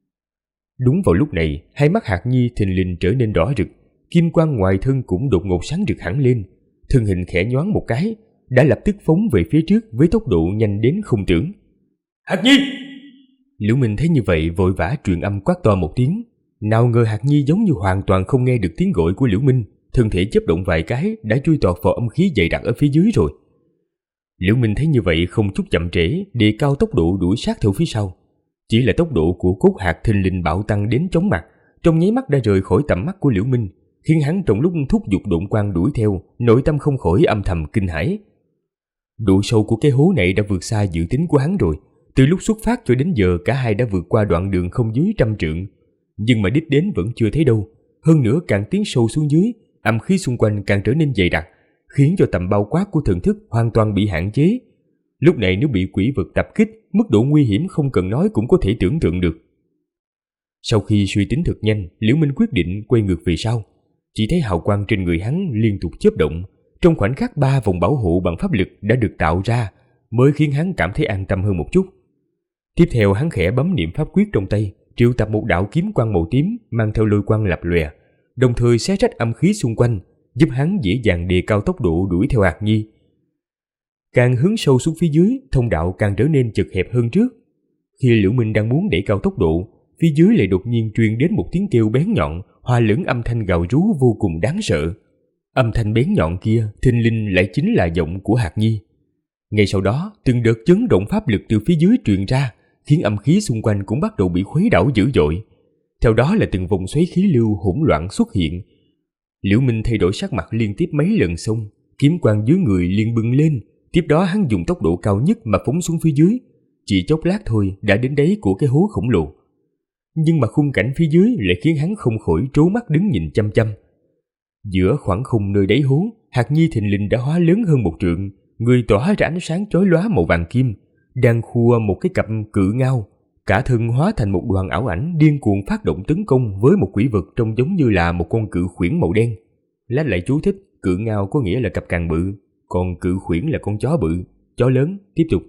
Đúng vào lúc này, hai mắt Hạt Nhi thình lình trở nên đỏ rực, kim quang ngoài thân cũng đột ngột sáng rực hẳn lên, thân hình khẽ nhoáng một cái, đã lập tức phóng về phía trước với tốc độ nhanh đến không tưởng. Hạt Nhi! Liễu Minh thấy như vậy vội vã truyền âm quát to một tiếng. Nào ngờ Hạt Nhi giống như hoàn toàn không nghe được tiếng gọi của Liễu Minh, thân thể chớp động vài cái đã chui tọt vào âm khí dày đặc ở phía dưới rồi. Liễu Minh thấy như vậy không chút chậm trễ, đề cao tốc độ đuổi sát theo phía sau. Chỉ là tốc độ của cốt hạt thình lình bạo tăng đến chóng mặt, trong nháy mắt đã rời khỏi tầm mắt của Liễu Minh, khiến hắn trong lúc thúc giục độn quang đuổi theo, nội tâm không khỏi âm thầm kinh hãi. Độ sâu của cái hố này đã vượt xa dự tính của hắn rồi. Từ lúc xuất phát cho đến giờ cả hai đã vượt qua đoạn đường không dưới 100 trượng, nhưng mà đích đến vẫn chưa thấy đâu. Hơn nữa càng tiến sâu xuống dưới, âm khí xung quanh càng trở nên dày đặc, khiến cho tầm bao quát của thần thức hoàn toàn bị hạn chế. Lúc này nếu bị quỷ vật tập kích, mức độ nguy hiểm không cần nói cũng có thể tưởng tượng được. Sau khi suy tính thật nhanh, Liễu Minh quyết định quay ngược về sau. Chỉ thấy hào quang trên người hắn liên tục chớp động, trong khoảnh khắc 3 vòng bảo hộ bằng pháp lực đã được tạo ra, mới khiến hắn cảm thấy an tâm hơn một chút. Tiếp theo hắn khẽ bấm niệm pháp quyết trong tay, triệu tập một đạo kiếm quang màu tím mang theo lôi quang lập lòe, đồng thời xé rách âm khí xung quanh, giúp hắn dễ dàng đề cao tốc độ đuổi theo Hạt Nhi. Càng hướng sâu xuống phía dưới, thông đạo càng trở nên chật hẹp hơn trước. Khi Liễu Minh đang muốn đẩy cao tốc độ, phía dưới lại đột nhiên truyền đến một tiếng kêu bén nhọn, hòa lẫn âm thanh gào rú vô cùng đáng sợ. Âm thanh bén nhọn kia thình lình lại chính là giọng của Hạc Nhi. Ngay sau đó, từng đợt chấn động pháp lực từ phía dưới truyền ra, khiến âm khí xung quanh cũng bắt đầu bị khuấy đảo dữ dội. Theo đó là từng vòng xoáy khí lưu hỗn loạn xuất hiện. Liễu Minh thay đổi sắc mặt liên tiếp mấy lần xong, kiếm quang dưới người liền bừng lên. Tiếp đó hắn dùng tốc độ cao nhất mà phóng xuống phía dưới, chỉ chốc lát thôi đã đến đáy của cái hố khổng lồ. Nhưng mà khung cảnh phía dưới lại khiến hắn không khỏi trố mắt đứng nhìn chăm chăm. Giữa khoảng không nơi đáy hố, Hạc Nhi thình lình đã hóa lớn hơn 1 trượng, người tỏa ra ánh sáng chói lóa màu vàng kim, đang khua một cái cặp cự ngao, cả thân hóa thành một đoàn ảo ảnh điên cuồng phát động tấn công với một quỷ vật trông giống như là một con cự khuyển màu đen. Lát lại chú thích, cự ngao có nghĩa là cặp càng bự, còn cự khuyển là con chó bự, chó lớn. Tiếp tục.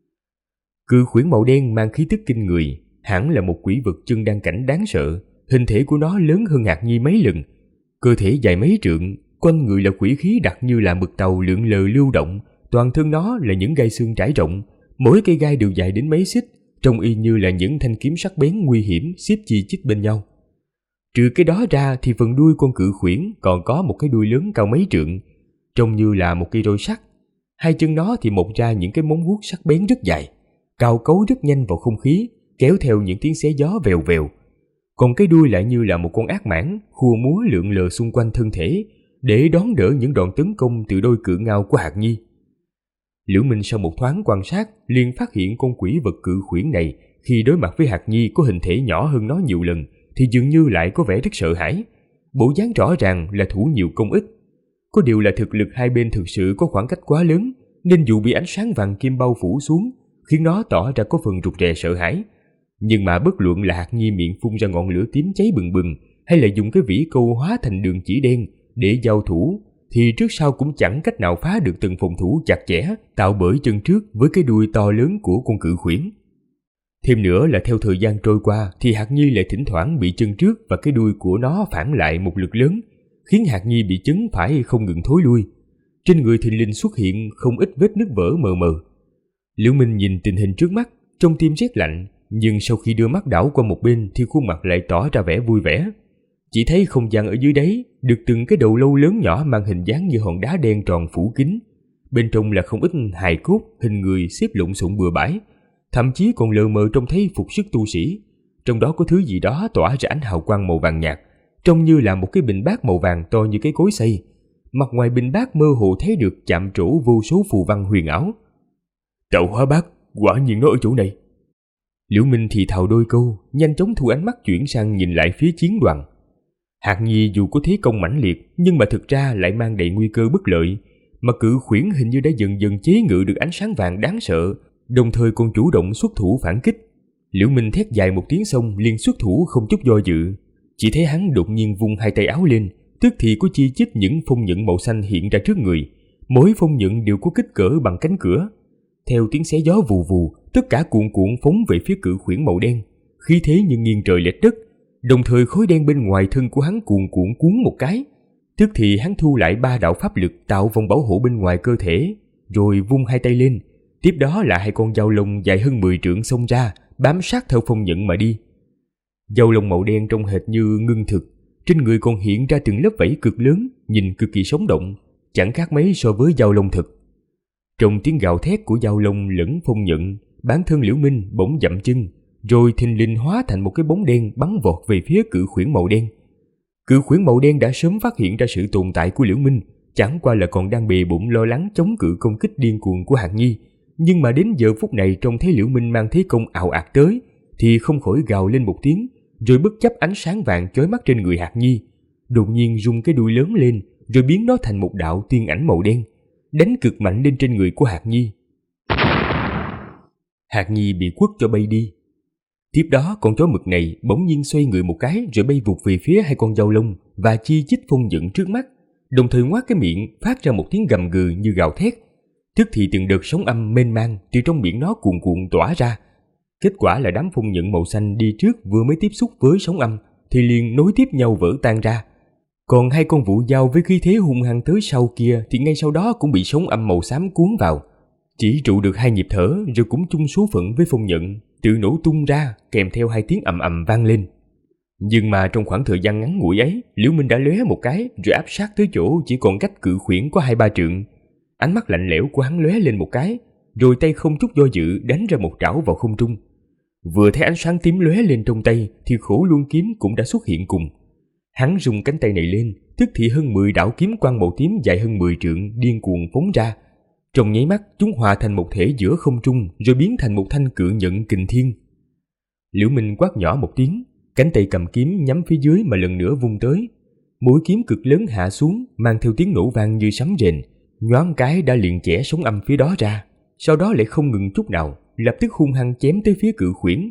Cự khuyển màu đen mang khí tức kinh người, hẳn là một quỷ vật chân đan cảnh đáng sợ. Hình thể của nó lớn hơn Hạc Nhi mấy lần, cơ thể dài mấy trượng, quanh người là quỷ khí đặc như là mực tàu lượn lờ lưu động, toàn thân nó là những gai xương trải rộng, mỗi cây gai đều dài đến mấy xích, trông y như là những thanh kiếm sắc bén nguy hiểm xếp chi chít bên nhau. Trừ cái đó ra thì phần đuôi con cự khuyển còn có một cái đuôi lớn cao mấy trượng, trông như là một cây roi sắt. Hai chân nó thì mọc ra những cái móng vuốt sắc bén rất dài, cào cấu rất nhanh vào không khí, kéo theo những tiếng xé gió vèo vèo. Còn cái đuôi lại như là một con ác mãng khua múa lượn lờ xung quanh thân thể để đón đỡ những đòn tấn công từ đôi cự ngao của Hạc Nhi. Liễu Minh sau một thoáng quan sát liền phát hiện con quỷ vật cự khuyển này khi đối mặt với Hạc Nhi có hình thể nhỏ hơn nó nhiều lần thì dường như lại có vẻ rất sợ hãi. Bộ dáng rõ ràng là thủ nhiều công ít. Có điều là thực lực hai bên thực sự có khoảng cách quá lớn, nên dù bị ánh sáng vàng kim bao phủ xuống khiến nó tỏ ra có phần rụt rè sợ hãi. Nhưng mà bất luận là Hạc Nhi miệng phun ra ngọn lửa tím cháy bừng bừng hay là dùng cái vĩ câu hóa thành đường chỉ đen để giao thủ, thì trước sau cũng chẳng cách nào phá được từng phòng thủ chặt chẽ tạo bởi chân trước với cái đuôi to lớn của con cự khuyển. Thêm nữa là theo thời gian trôi qua thì Hạc Nhi lại thỉnh thoảng bị chân trước và cái đuôi của nó phản lại một lực lớn, khiến Hạc Nhi bị chấn phải không ngừng thối lui. Trên người thình lình xuất hiện không ít vết nứt vỡ mờ mờ. Liễu Minh nhìn tình hình trước mắt, trong tim rét lạnh, nhưng sau khi đưa mắt đảo qua một bên thì khuôn mặt lại tỏ ra vẻ vui vẻ. Chỉ thấy không gian ở dưới đáy được từng cái đầu lâu lớn nhỏ mang hình dáng như hòn đá đen tròn phủ kín. Bên trong là không ít hài cốt, hình người xếp lộn xộn bừa bãi, thậm chí còn lờ mờ trông thấy phục sức tu sĩ. Trong đó có thứ gì đó tỏa ra ánh hào quang màu vàng nhạt, trông như là một cái bình bát màu vàng to như cái cối xay. Mặt ngoài bình bát mơ hồ thấy được chạm trổ vô số phù văn huyền ảo. Tạo hóa bát, quả nhiên nó ở chỗ này. Liễu Minh thì thào đôi câu, nhanh chóng thu ánh mắt chuyển sang nhìn lại phía chiến đoàn. Hạc Nhi dù có thế công mãnh liệt nhưng mà thực ra lại mang đầy nguy cơ bất lợi, mà cự khuyển hình như đã dần dần chế ngự được ánh sáng vàng đáng sợ, đồng thời còn chủ động xuất thủ phản kích. Liễu Minh thét dài một tiếng xong liền xuất thủ không chút do dự. Chỉ thấy hắn đột nhiên vung hai tay áo lên, tức thì có chi chít những phong nhận màu xanh hiện ra trước người. Mỗi phong nhận đều có kích cỡ bằng cánh cửa. Theo tiếng xé gió vù vù, tất cả cuộn cuộn phóng về phía cự khuyển màu đen, khí thế như nghiêng trời lệch đất. Đồng thời khối đen bên ngoài thân của hắn cuồn cuộn cuốn một cái, tức thì hắn thu lại 3 đạo pháp lực tạo vòng bảo hộ bên ngoài cơ thể, rồi vung hai tay lên. Tiếp đó là hai con dao lông dài hơn 10 trượng xông ra, bám sát theo phong nhận mà đi. Dao lông màu đen trông hệt như ngưng thực, trên người còn hiện ra từng lớp vảy cực lớn, nhìn cực kỳ sống động, chẳng khác mấy so với dao lông thực. Trong tiếng gào thét của dao lông lẫn phong nhận, bản thân Liễu Minh bỗng dậm chân, rồi thình lình hóa thành một cái bóng đen bắn vọt về phía cự khuyển màu đen. Cự khuyển màu đen đã sớm phát hiện ra sự tồn tại của Liễu Minh, chẳng qua là còn đang bề bụng lo lắng chống cự công kích điên cuồng của Hạc Nhi. Nhưng mà đến giờ phút này trông thấy Liễu Minh mang thế công ào ạt tới, thì không khỏi gào lên một tiếng, rồi bất chấp ánh sáng vàng chói mắt trên người Hạc Nhi, đột nhiên rung cái đuôi lớn lên, rồi biến nó thành một đạo tiên ảnh màu đen, đánh cực mạnh lên trên người của Hạc Nhi. Hạc Nhi bị quất cho bay đi. Tiếp đó con chó mực này bỗng nhiên xoay người một cái rồi bay vụt về phía hai con dao lông và chi chít phong nhận trước mắt, đồng thời ngoác cái miệng phát ra một tiếng gầm gừ như gào thét. Tức thì từng đợt sóng âm mênh mang từ trong miệng nó cuồn cuộn tỏa ra. Kết quả là đám phong nhận màu xanh đi trước vừa mới tiếp xúc với sóng âm thì liền nối tiếp nhau vỡ tan ra. Còn hai con vũ dao với khí thế hung hăng tới sau kia thì ngay sau đó cũng bị sóng âm màu xám cuốn vào. Chỉ trụ được 2 nhịp thở rồi cũng chung số phận với Phong Nhận, tự nổ tung ra kèm theo 2 tiếng ầm ầm vang lên. Nhưng mà trong khoảng thời gian ngắn ngủi ấy, Liễu Minh đã lóe một cái rồi áp sát tới chỗ chỉ còn cách Cự Khuyển có 2-3 trượng. Ánh mắt lạnh lẽo của hắn lóe lên một cái, rồi tay không chút do dự đánh ra một trảo vào không trung. Vừa thấy ánh sáng tím lóe lên trong tay thì Khổ Luân kiếm cũng đã xuất hiện cùng. Hắn rung cánh tay này lên, tức thì hơn 10 đạo kiếm quang màu tím dài hơn 10 trượng điên cuồng phóng ra. Trong nháy mắt, chúng hòa thành một thể giữa không trung rồi biến thành một thanh cự nhận kình thiên. Liễu Minh quát nhỏ một tiếng, cánh tay cầm kiếm nhắm phía dưới mà lần nữa vung tới. Mũi kiếm cực lớn hạ xuống, mang theo tiếng nổ vang như sấm rền, nhoáng cái đã liền chẻ sóng âm phía đó ra, sau đó lại không ngừng chút nào, lập tức hung hăng chém tới phía Cự Khuyển.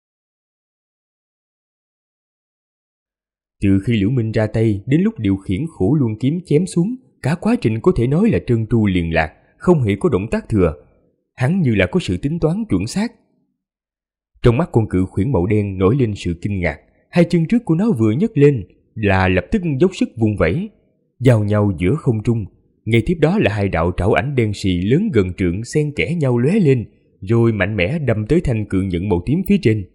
Từ khi Liễu Minh ra tay đến lúc điều khiển Khổ Luân kiếm chém xuống, cả quá trình có thể nói là trơn tru liền lạc, không hề có động tác thừa. Hắn như là có sự tính toán chuẩn xác. Trong mắt con Cự Khuyển màu đen nổi lên sự kinh ngạc, 2 chân trước của nó vừa nhấc lên là lập tức dốc sức vung vẩy, giao nhau giữa không trung. Ngay tiếp đó là 2 đạo trảo ảnh đen sì lớn gần trượng xen kẽ nhau lóe lên, rồi mạnh mẽ đâm tới thanh cự nhận màu tím phía trên.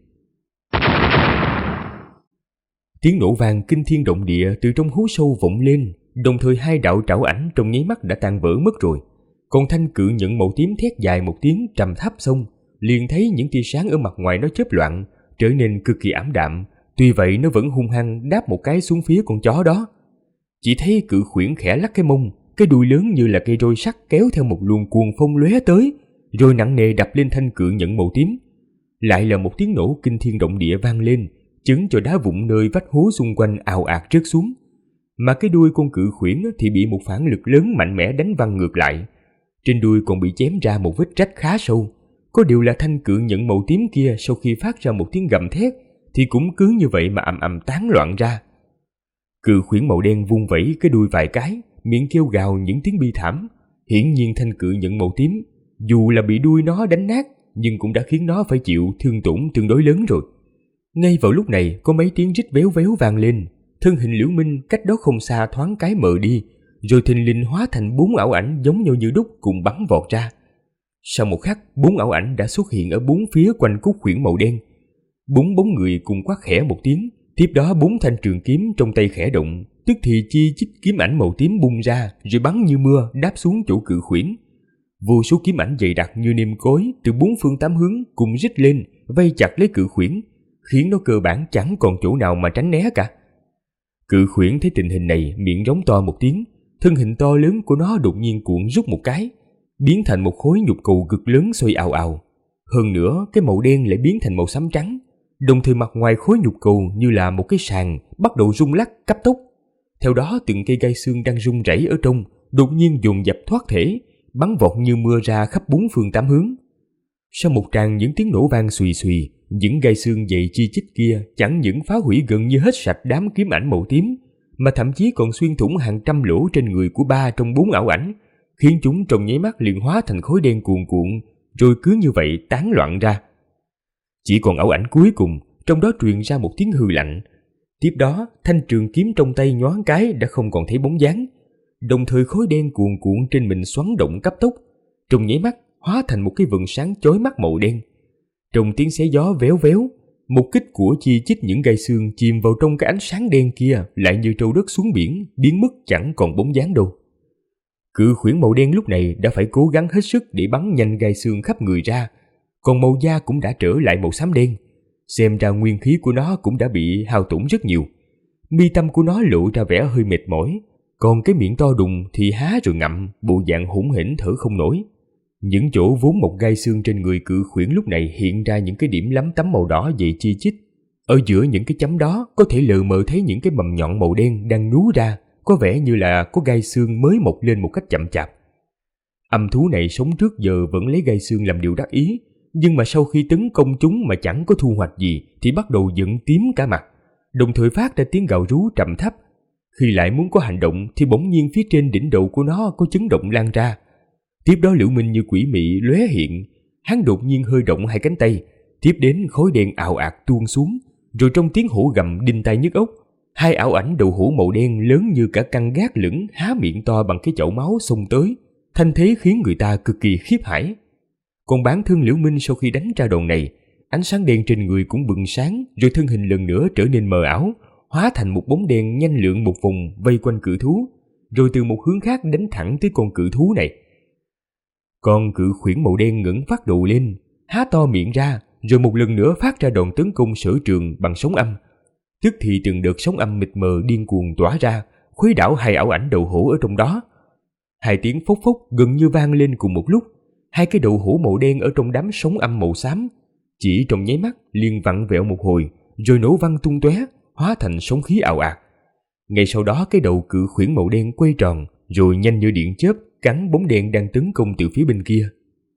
Tiếng nổ vang kinh thiên động địa từ trong hố sâu vọng lên, đồng thời 2 đạo trảo ảnh trong nháy mắt đã tan vỡ mất rồi. Còn thanh cự nhận màu tím thét dài một tiếng trầm thấp xong, liền thấy những tia sáng ở mặt ngoài nó chớp loạn, trở nên cực kỳ ảm đạm. Tuy vậy nó vẫn hung hăng đáp một cái xuống phía con chó đó. Chỉ thấy Cự Khuyển khẽ lắc cái mông, cái đuôi lớn như là cây roi sắt kéo theo một luồng cuồng phong lóe tới, rồi nặng nề đập lên thanh cự nhận màu tím. Lại là một tiếng nổ kinh thiên động địa vang lên, chấn cho đá vụn nơi vách hố xung quanh ào ạt rớt xuống. Mà cái đuôi con Cự Khuyển thì bị một phản lực lớn mạnh mẽ đánh văng ngược lại. Trên đuôi còn bị chém ra một vết rách khá sâu. Có điều là thanh cự nhận màu tím kia sau khi phát ra một tiếng gầm thét thì cũng cứ như vậy mà ầm ầm tán loạn ra. Cự Khuyển màu đen vung vẩy cái đuôi vài cái, miệng kêu gào những tiếng bi thảm. Hiển nhiên thanh cự nhận màu tím dù là bị đuôi nó đánh nát nhưng cũng đã khiến nó phải chịu thương tổn tương đối lớn rồi. Ngay vào lúc này có mấy tiếng rít véo véo vang lên, thân hình Liễu Minh cách đó không xa thoáng cái mờ đi, rồi thình lình hóa thành 4 ảo ảnh giống nhau như đúc cùng bắn vọt ra. Sau một khắc, 4 ảo ảnh đã xuất hiện ở 4 phía quanh cốt khuyển màu đen. 4 bóng người cùng quát khẽ một tiếng, tiếp đó 4 thanh trường kiếm trong tay khẽ động, tức thì chi chít kiếm ảnh màu tím bung ra rồi bắn như mưa đáp xuống chỗ Cự Khuyển. Vô số kiếm ảnh dày đặc như nêm cối từ 4 phương 8 hướng cùng rít lên vây chặt lấy Cự Khuyển, khiến nó cơ bản chẳng còn chỗ nào mà tránh né cả. Cự Khuyển thấy tình hình này, miệng rống to một tiếng, thân hình to lớn của nó đột nhiên cuộn rút một cái, biến thành một khối nhục cầu cực lớn xoay ào ào. Hơn nữa, cái màu đen lại biến thành màu xám trắng, đồng thời mặt ngoài khối nhục cầu như là một cái sàn bắt đầu rung lắc cấp tốc. Theo đó, từng cây gai xương đang rung rẩy ở trong đột nhiên dồn dập thoát thể, bắn vọt như mưa ra khắp 4 phương 8 hướng. Sau một tràng những tiếng nổ vang xùy xùy, những gai xương dày chi chít kia chẳng những phá hủy gần như hết sạch đám kiếm ảnh màu tím, mà thậm chí còn xuyên thủng hàng trăm lỗ trên người của 3 trong 4 ảo ảnh, khiến chúng trong nháy mắt liền hóa thành khối đen cuồn cuộn, rồi cứ như vậy tán loạn ra. Chỉ còn ảo ảnh cuối cùng, trong đó truyền ra một tiếng hư lạnh. Tiếp đó, thanh trường kiếm trong tay nhoáng cái đã không còn thấy bóng dáng, đồng thời khối đen cuồn cuộn trên mình xoắn động cấp tốc, trong nháy mắt hóa thành một cái vầng sáng chói mắt màu đen. Trong tiếng xé gió véo véo, một kích của chi chít những gai xương chìm vào trong cái ánh sáng đen kia lại như trâu đất xuống biển, biến mất chẳng còn bóng dáng đâu. Cự Khuyển màu đen lúc này đã phải cố gắng hết sức để bắn nhanh gai xương khắp người ra, còn màu da cũng đã trở lại màu xám đen. Xem ra nguyên khí của nó cũng đã bị hao tổn rất nhiều. Mi tâm của nó lộ ra vẻ hơi mệt mỏi, còn cái miệng to đùng thì há rồi ngậm, bộ dạng hỗn hển thở không nổi. Những chỗ vốn một gai xương trên người Cự Khuyển lúc này hiện ra những cái điểm lấm tấm màu đỏ dày chi chít. Ở giữa những cái chấm đó có thể lờ mờ thấy những cái mầm nhọn màu đen đang nhú ra, có vẻ như là có gai xương mới mọc lên một cách chậm chạp. Âm thú này sống trước giờ vẫn lấy gai xương làm điều đắc ý, nhưng mà sau khi tấn công chúng mà chẳng có thu hoạch gì thì bắt đầu giận tím cả mặt, đồng thời phát ra tiếng gào rú trầm thấp. Khi lại muốn có hành động thì bỗng nhiên phía trên đỉnh đầu của nó có chấn động lan ra. Tiếp đó Liễu Minh như quỷ mị lóe hiện, hắn đột nhiên hơi động 2 cánh tay, tiếp đến khối đen ào ạt tuôn xuống, rồi trong tiếng hổ gầm đinh tai nhức óc, 2 ảo ảnh đầu hổ màu đen lớn như cả căn gác lửng há miệng to bằng cái chậu máu xông tới, thanh thế khiến người ta cực kỳ khiếp hãi. Còn bản thân Liễu Minh sau khi đánh ra đòn này, ánh sáng đen trên người cũng bừng sáng, rồi thân hình lần nữa trở nên mờ ảo, hóa thành một bóng đen nhanh lượn một vòng vây quanh cự thú, rồi từ một hướng khác đánh thẳng tới con cự thú này. Con cự khuyển màu đen ngẩng phát đầu lên, há to miệng ra, rồi một lần nữa phát ra đòn tấn công sở trường bằng sóng âm. Tức thì từng đợt sóng âm mịt mờ điên cuồng tỏa ra, khuấy đảo hai ảo ảnh đầu hổ ở trong đó. Hai tiếng phốc phốc gần như vang lên cùng một lúc, hai cái đầu hổ màu đen ở trong đám sóng âm màu xám chỉ trong nháy mắt liền vặn vẹo một hồi, rồi nổ văng tung tóe, hóa thành sóng khí ào ạt. Ngay sau đó cái đầu cự khuyển màu đen quay tròn, rồi nhanh như điện chớp cắn bóng đen đang tấn công từ phía bên kia.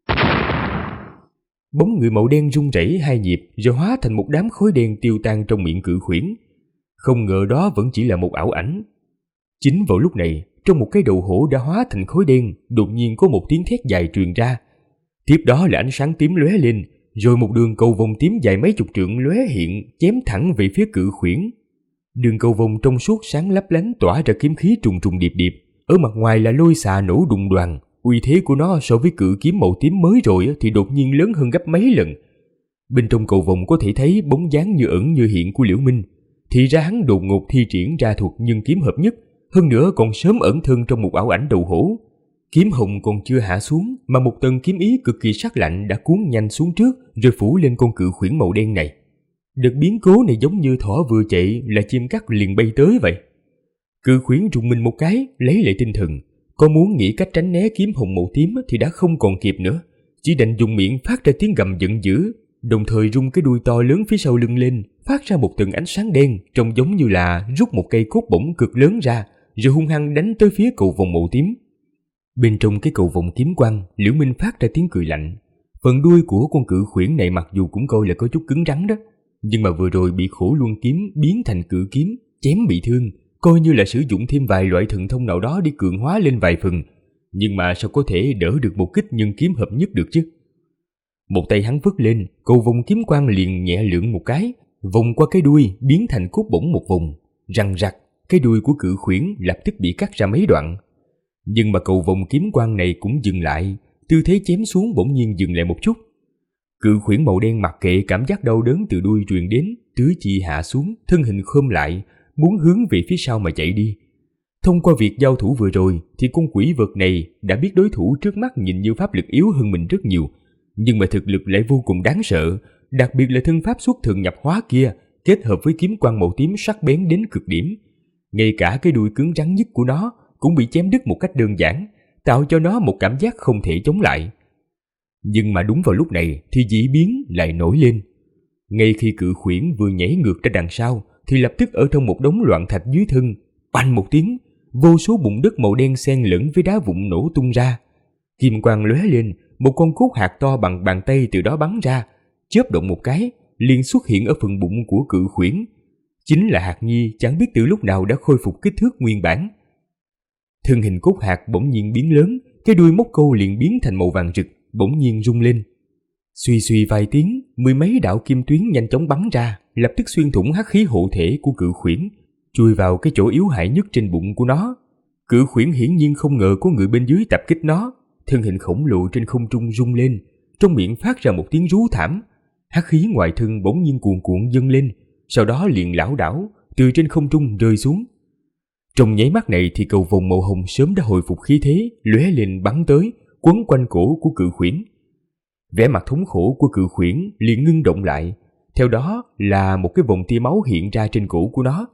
Bóng người màu đen rung rẩy hai nhịp, rồi hóa thành một đám khói đen tiêu tan trong miệng cự khuyển. Không ngờ đó vẫn chỉ là một ảo ảnh. Chính vào lúc này, trong một cái đầu hổ đã hóa thành khói đen, đột nhiên có một tiếng thét dài truyền ra. Tiếp đó là ánh sáng tím lóe lên, rồi một đường cầu vồng tím dài mấy chục trượng lóe hiện, chém thẳng về phía cự khuyển. Đường cầu vồng trong suốt sáng lấp lánh tỏa ra kiếm khí trùng trùng điệp điệp, ở mặt ngoài là lôi xà nổ đùng đoàng. Uy thế của nó so với cự kiếm màu tím mới rồi thì đột nhiên lớn hơn gấp mấy lần. Bên trong cầu vồng có thể thấy bóng dáng như ẩn như hiện của Liễu Minh. Thì ra hắn đột ngột thi triển ra thuật nhân kiếm hợp nhất, hơn nữa còn sớm ẩn thân trong một ảo ảnh đầu hổ. Kiếm hồng còn chưa hạ xuống mà một tầng kiếm ý cực kỳ sắc lạnh đã cuốn nhanh xuống trước, rồi phủ lên con cự khuyển màu đen này. Đợt biến cố này giống như thỏ vừa chạy là chim cắt liền bay tới vậy. Cự khuyển rùng mình một cái, lấy lại tinh thần. Có muốn nghĩ cách tránh né kiếm hồng màu tím thì đã không còn kịp nữa, chỉ đành dùng miệng phát ra tiếng gầm giận dữ, đồng thời rung cái đuôi to lớn phía sau lưng lên, phát ra một tầng ánh sáng đen trông giống như là rút một cây cốt bổng cực lớn ra, rồi hung hăng đánh tới phía cầu vồng màu tím. Bên trong cái cầu vồng kiếm quang, Liễu Minh phát ra tiếng cười lạnh. Phần đuôi của con cự khuyển này mặc dù cũng coi là có chút cứng rắn đó, nhưng mà vừa rồi bị Khổ Luân kiếm biến thành cự kiếm chém bị thương, coi như là sử dụng thêm vài loại thần thông nào đó để cường hóa lên vài phần, nhưng mà sao có thể đỡ được một kích nhân kiếm hợp nhất được chứ. Một tay hắn vứt lên, cầu vồng kiếm quang liền nhẹ lượn một cái, vòng qua cái đuôi biến thành cốt bổng một vòng, răng rặc, cái đuôi của cự khuyển lập tức bị cắt ra mấy đoạn. Nhưng mà cầu vồng kiếm quang này cũng dừng lại, tư thế chém xuống bỗng nhiên dừng lại một chút. Cự khuyển màu đen mặc kệ cảm giác đau đớn từ đuôi truyền đến, tứ chi hạ xuống, thân hình khom lại, muốn hướng về phía sau mà chạy đi. Thông qua việc giao thủ vừa rồi thì con quỷ vật này đã biết đối thủ trước mắt nhìn như pháp lực yếu hơn mình rất nhiều, nhưng mà thực lực lại vô cùng đáng sợ, đặc biệt là thân pháp xuất thần nhập hóa kia, kết hợp với kiếm quang màu tím sắc bén đến cực điểm. Ngay cả cái đuôi cứng rắn nhất của nó cũng bị chém đứt một cách đơn giản, tạo cho nó một cảm giác không thể chống lại. Nhưng mà đúng vào lúc này thì dị biến lại nổi lên. Ngay khi cự khuyển vừa nhảy ngược ra đằng sau thì lập tức ở trong một đống loạn thạch dưới thân, oanh một tiếng, vô số bụng đất màu đen xen lẫn với đá vụn nổ tung ra. Kim quang lóe lên, một con cốt hạt to bằng bàn tay từ đó bắn ra, chớp động một cái, liền xuất hiện ở phần bụng của cự khuyển. Chính là hạt nhi chẳng biết từ lúc nào đã khôi phục kích thước nguyên bản. Thân hình cốt hạt bỗng nhiên biến lớn, cái đuôi móc câu liền biến thành màu vàng rực, bỗng nhiên rung lên. Suy suy vài tiếng, mười mấy đạo kim tuyến nhanh chóng bắn ra, lập tức xuyên thủng hắc khí hộ thể của cự khuyển, chui vào cái chỗ yếu hại nhất trên bụng của nó. Cự khuyển hiển nhiên không ngờ có người bên dưới tập kích nó, thân hình khổng lồ trên không trung rung lên, trong miệng phát ra một tiếng rú thảm. Hắc khí ngoài thân bỗng nhiên cuồn cuộn dâng lên, sau đó liền lảo đảo từ trên không trung rơi xuống. Trong nháy mắt này thì cầu vồng màu hồng sớm đã hồi phục khí thế, lóe lên bắn tới, quấn quanh cổ của cự khuyển. Vẻ mặt thống khổ của cự khuyển liền ngưng động lại, theo đó là một cái vòng tia máu hiện ra trên cổ của nó.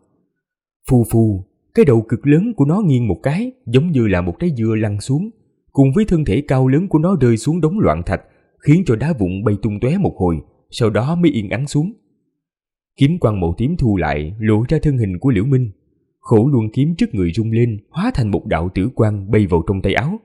Phù phù, cái đầu cực lớn của nó nghiêng một cái, giống như là một trái dưa lăn xuống, cùng với thân thể cao lớn của nó rơi xuống đống loạn thạch, khiến cho đá vụn bay tung tóe một hồi, sau đó mới yên ắng xuống. Kiếm quang màu tím thu lại, lộ ra thân hình của Liễu Minh. Khổ Luân kiếm trước người rung lên, hóa thành một đạo tử quang bay vào trong tay áo.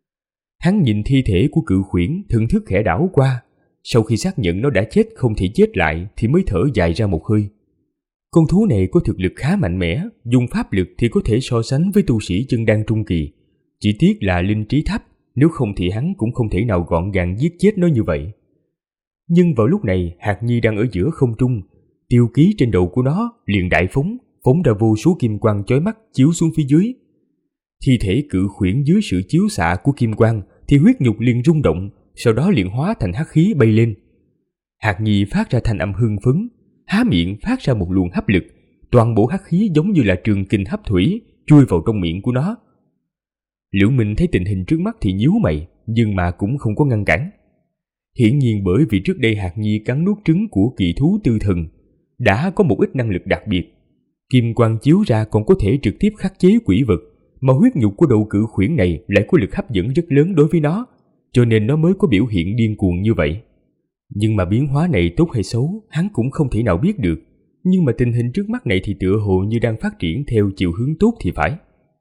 Hắn nhìn thi thể của cự khuyển, thần thức khẽ đảo qua. Sau khi xác nhận nó đã chết không thể chết lại thì mới thở dài ra một hơi. Con thú này có thực lực khá mạnh mẽ, dùng pháp lực thì có thể so sánh với tu sĩ chân đan trung kỳ. Chỉ tiếc là linh trí thấp, nếu không thì hắn cũng không thể nào gọn gàng giết chết nó như vậy. Nhưng vào lúc này, hạt nhi đang ở giữa không trung, tiêu ký trên đầu của nó liền đại phóng ra vô số kim quang chói mắt chiếu xuống phía dưới. Thi thể cự khuyển dưới sự chiếu xạ của kim quang thì huyết nhục liền rung động, sau đó liền hóa thành hắc khí bay lên. Hạc Nhi phát ra thanh âm hưng phấn, há miệng phát ra một luồng hấp lực, toàn bộ hắc khí giống như là trường kình hấp thủy chui vào trong miệng của nó. Liễu Minh thấy tình hình trước mắt thì nhíu mày, nhưng mà cũng không có ngăn cản. Hiển nhiên bởi vì trước đây Hạc Nhi cắn nuốt trứng của kỳ thú tư thần, đã có một ít năng lực đặc biệt. Kim quang chiếu ra còn có thể trực tiếp khắc chế quỷ vật, mà huyết nhục của đầu cự khuyển này lại có lực hấp dẫn rất lớn đối với nó, cho nên nó mới có biểu hiện điên cuồng như vậy. Nhưng mà biến hóa này tốt hay xấu, hắn cũng không thể nào biết được. Nhưng mà tình hình trước mắt này thì tựa hồ như đang phát triển theo chiều hướng tốt thì phải.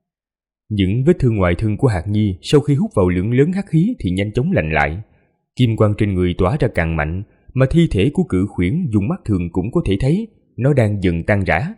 Những vết thương ngoài thân của Hạc Nhi sau khi hút vào lượng lớn hắc khí thì nhanh chóng lành lại. Kim quang trên người tỏa ra càng mạnh, mà thi thể của cự khuyển dùng mắt thường cũng có thể thấy nó đang dần tan rã.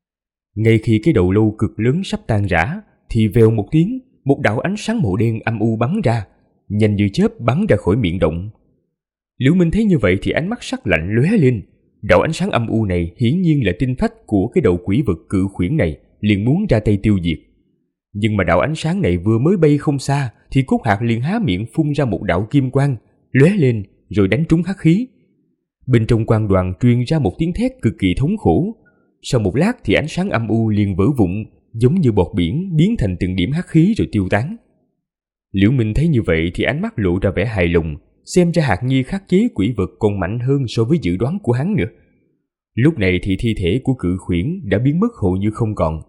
Ngay khi cái đầu lâu cực lớn sắp tan rã, thì vèo một tiếng, một đạo ánh sáng màu đen âm u bắn ra, nhanh như chớp bắn ra khỏi miệng động. Liễu Minh thấy như vậy thì ánh mắt sắc lạnh lóe lên. Đạo ánh sáng âm u này hiển nhiên là tinh phách của cái đầu quỷ vật cự khuyển này, liền muốn ra tay tiêu diệt. Nhưng mà đạo ánh sáng này vừa mới bay không xa thì Cốt Hạc liền há miệng phun ra một đạo kim quang lóe lên rồi đánh trúng hắc khí. Bên trong quang đoàn truyền ra một tiếng thét cực kỳ thống khổ. Sau một lát thì ánh sáng âm u liền vỡ vụn, giống như bọt biển biến thành từng điểm hắc khí rồi tiêu tán. Liễu Minh thấy như vậy thì ánh mắt lộ ra vẻ hài lòng, xem ra Hạc Nhi khắc chế quỷ vật còn mạnh hơn so với dự đoán của hắn nữa. Lúc này thì thi thể của cự khuyển đã biến mất hầu như không còn.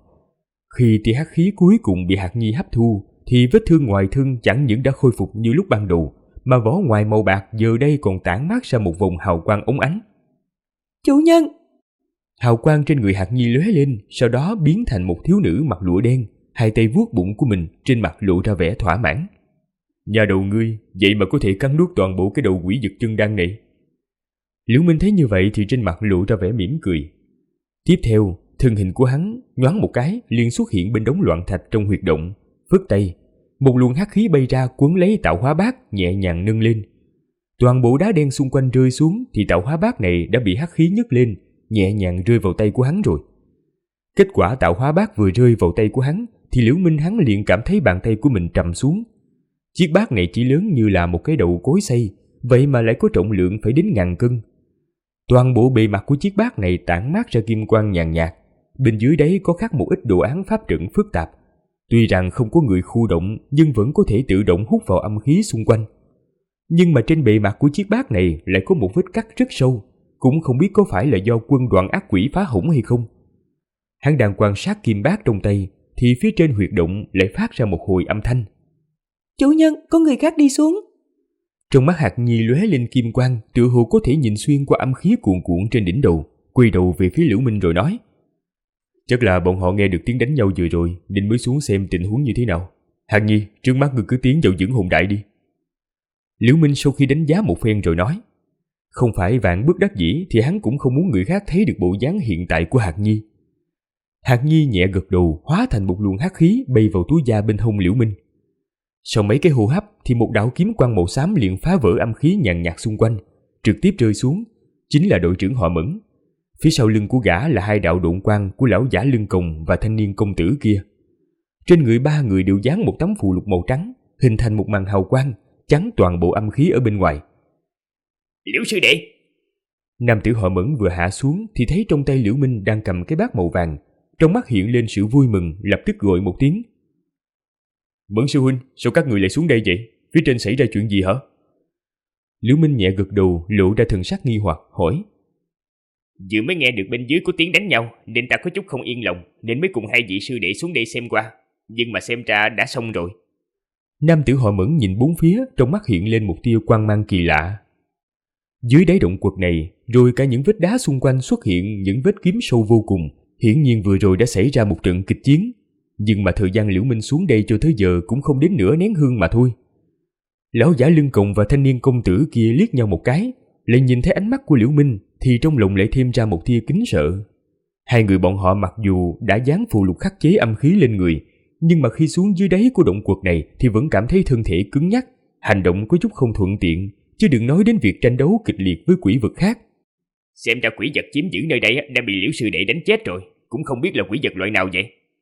Khi tia hắc khí cuối cùng bị Hạc Nhi hấp thu thì vết thương ngoài thân chẳng những đã khôi phục như lúc ban đầu, mà vỏ ngoài màu bạc giờ đây còn tản mát ra một vòng hào quang óng ánh. Chủ nhân! Hào quang trên người Hạc Nhi lóe lên, sau đó biến thành một thiếu nữ mặc lụa đen, hai tay vuốt bụng của mình, trên mặt lộ ra vẻ thỏa mãn. Nhà đầu ngươi, vậy mà có thể cắn nuốt toàn bộ cái đầu quỷ vật chân đan này. Liễu Minh thấy như vậy thì trên mặt lộ ra vẻ mỉm cười. Tiếp theo, thân hình của hắn nhoáng một cái liền xuất hiện bên đống loạn thạch trong huyệt động, phất tay, một luồng hắc khí bay ra cuốn lấy tạo hóa bát nhẹ nhàng nâng lên. Toàn bộ đá đen xung quanh rơi xuống thì tạo hóa bát này đã bị hắc khí nhấc lên, nhẹ nhàng rơi vào tay của hắn rồi. Kết quả tạo hóa bát vừa rơi vào tay của hắn thì Liễu Minh hắn liền cảm thấy bàn tay của mình trầm xuống. Chiếc bát này chỉ lớn như là một cái đầu cối xay, vậy mà lại có trọng lượng phải đến 1000 cân. Toàn bộ bề mặt của chiếc bát này tản mát ra kim quang nhàn nhạt, bên dưới đấy có khắc một ít đồ án pháp trận phức tạp. Tuy rằng không có người khu động nhưng vẫn có thể tự động hút vào âm khí xung quanh. Nhưng mà trên bề mặt của chiếc bát này lại có một vết cắt rất sâu, cũng không biết có phải là do quân đoàn ác quỷ phá hỏng hay không. Hắn đang quan sát kim bát trong tay thì phía trên huyệt động lại phát ra một hồi âm thanh. Chủ nhân, có người khác đi xuống. Trong mắt Hạc Nhi lóe lên kim quang, tựa hồ có thể nhìn xuyên qua âm khí cuồn cuộn trên đỉnh đầu, quay đầu về phía Liễu Minh rồi nói: Chắc là bọn họ nghe được tiếng đánh nhau vừa rồi nên mới xuống xem tình huống như thế nào. Hạc Nhi, trước mắt ngươi cứ tiến vào dưỡng hồn đại đi. Liễu Minh sau khi đánh giá một phen rồi nói: Không phải vạn bất đắc dĩ thì hắn cũng không muốn người khác thấy được bộ dáng hiện tại của Hạc Nhi. Hạc Nhi nhẹ gật đầu, hóa thành một luồng hắc khí bay vào túi da bên hông Liễu Minh. Sau mấy cái hô hấp thì một đạo kiếm quang màu xám liền phá vỡ âm khí nhàn nhạt xung quanh, trực tiếp rơi xuống, chính là đội trưởng họ Mẫn. Phía sau lưng của gã là hai đạo độn quang của lão giả lưng còng và thanh niên công tử kia. Trên người ba người đều dán một tấm phù lục màu trắng, hình thành một màn hào quang chắn toàn bộ âm khí ở bên ngoài. Liễu sư đệ! Nam tử họ Mẫn vừa hạ xuống thì thấy trong tay Liễu Minh đang cầm cái bát màu vàng, trong mắt hiện lên sự vui mừng, lập tức gọi một tiếng. Mẫn sư huynh, sao các người lại xuống đây vậy? Phía trên xảy ra chuyện gì hả? Liễu Minh nhẹ gật đầu, lộ ra thần sắc nghi hoặc, hỏi. Vừa mới nghe được bên dưới có tiếng đánh nhau nên ta có chút không yên lòng, nên mới cùng hai vị sư đệ xuống đây xem qua. Nhưng mà xem ra đã xong rồi. Nam tử họ Mẫn nhìn bốn phía, trong mắt hiện lên một tia quang mang kỳ lạ. Dưới đáy động quật này, rồi cả những vết đá xung quanh xuất hiện những vết kiếm sâu vô cùng. Hiển nhiên vừa rồi đã xảy ra một trận kịch chiến. Nhưng mà thời gian Liễu Minh xuống đây cho tới giờ cũng không đến nửa nén hương mà thôi. Lão giả lưng còng và thanh niên công tử kia liếc nhau một cái, lại nhìn thấy ánh mắt của Liễu Minh thì trong lòng lại thêm ra một tia kính sợ. Hai người bọn họ mặc dù đã dán phù lục khắc chế âm khí lên người, nhưng mà khi xuống dưới đáy của động quật này thì vẫn cảm thấy thân thể cứng nhắc, hành động có chút không thuận tiện, chứ đừng nói đến việc tranh đấu kịch liệt với quỷ vật khác. Xem ra quỷ vật chiếm giữ nơi đây đã bị Liễu sư đệ đánh chết rồi, cũng không biết là quỷ vật loại nào vậy.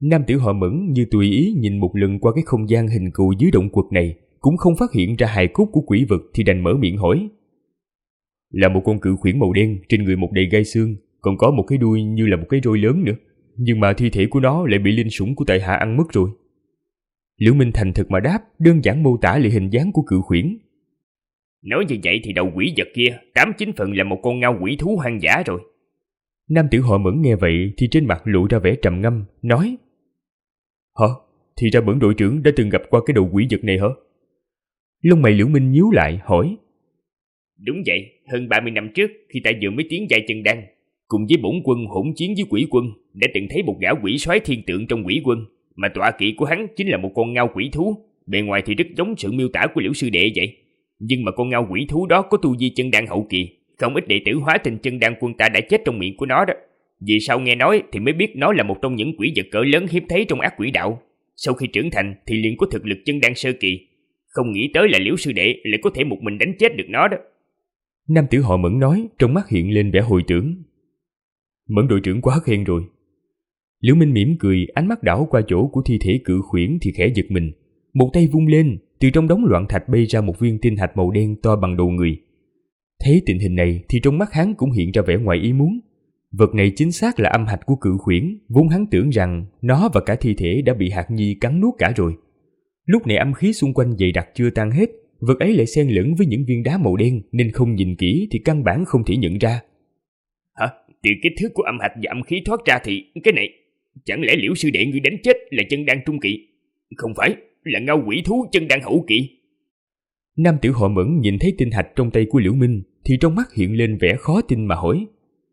Nam tử họ Mẫn như tùy ý nhìn một lần qua cái không gian hình cụ dưới động quật này, cũng không phát hiện ra hài cốt của quỷ vật thì đành mở miệng hỏi. Là một con cự khuyển màu đen, trên người một đầy gai xương, còn có một cái đuôi như là một cái roi lớn nữa. Nhưng mà thi thể của nó lại bị linh sủng của tại hạ ăn mất rồi. Liễu Minh thành thực mà đáp, đơn giản mô tả lại hình dáng của cự khuyển. Nói như vậy thì đầu quỷ vật kia 8-9 phần là một con ngao quỷ thú hoang dã rồi. Nam tử họ Mẫn nghe vậy thì trên mặt lộ ra vẻ trầm ngâm, nói: Hả? Thì ra Bẩn đội trưởng đã từng gặp qua cái đầu quỷ vật này hả? Lông mày Liễu Minh nhíu lại, hỏi: Đúng vậy, hơn 30 năm trước khi ta vừa mới tiến giai chân đan, cùng với bổn quân hỗn chiến với quỷ quân, đã từng thấy một gã quỷ soái thiên tượng trong quỷ quân, mà tọa kỵ của hắn chính là một con ngao quỷ thú. Bề ngoài thì rất giống sự miêu tả của Liễu sư đệ vậy, nhưng mà con ngao quỷ thú đó có tu vi chân đan hậu kỳ, không ít đệ tử hóa thành chân đan quân ta đã chết trong miệng của nó đó. Vì sau nghe nói thì mới biết nó là một trong những quỷ vật cỡ lớn hiếm thấy trong ác quỷ đạo. Sau khi trưởng thành thì liền có thực lực chân đan sơ kỳ, không nghĩ tới là Liễu sư đệ lại có thể một mình đánh chết được nó đó. Nam tử họ Mẫn nói, trong mắt hiện lên vẻ hồi tưởng. Mẫn đội trưởng quá khen rồi. Liễu Minh mỉm cười, ánh mắt đảo qua chỗ của thi thể cự khuyển thì khẽ giật mình. Một tay vung lên, từ trong đống loạn thạch bay ra một viên tinh thạch màu đen to bằng đầu người. Thấy tình hình này thì trong mắt hắn cũng hiện ra vẻ ngoài ý muốn. Vật này chính xác là âm hạch của cự khuyển, vốn hắn tưởng rằng nó và cả thi thể đã bị hạt nhi cắn nuốt cả rồi. Lúc này âm khí xung quanh dày đặc chưa tan hết, vật ấy lại xen lẫn với những viên đá màu đen nên không nhìn kỹ thì căn bản không thể nhận ra. Hả? Từ kích thước của âm hạch và âm khí thoát ra thì cái này, chẳng lẽ Liễu sư đệ người đánh chết là chân đan trung kỳ? Không phải, là ngao quỷ thú chân đan hậu kỳ. Nam tử họ Mẫn nhìn thấy tinh hạch trong tay của Liễu Minh thì trong mắt hiện lên vẻ khó tin mà hỏi: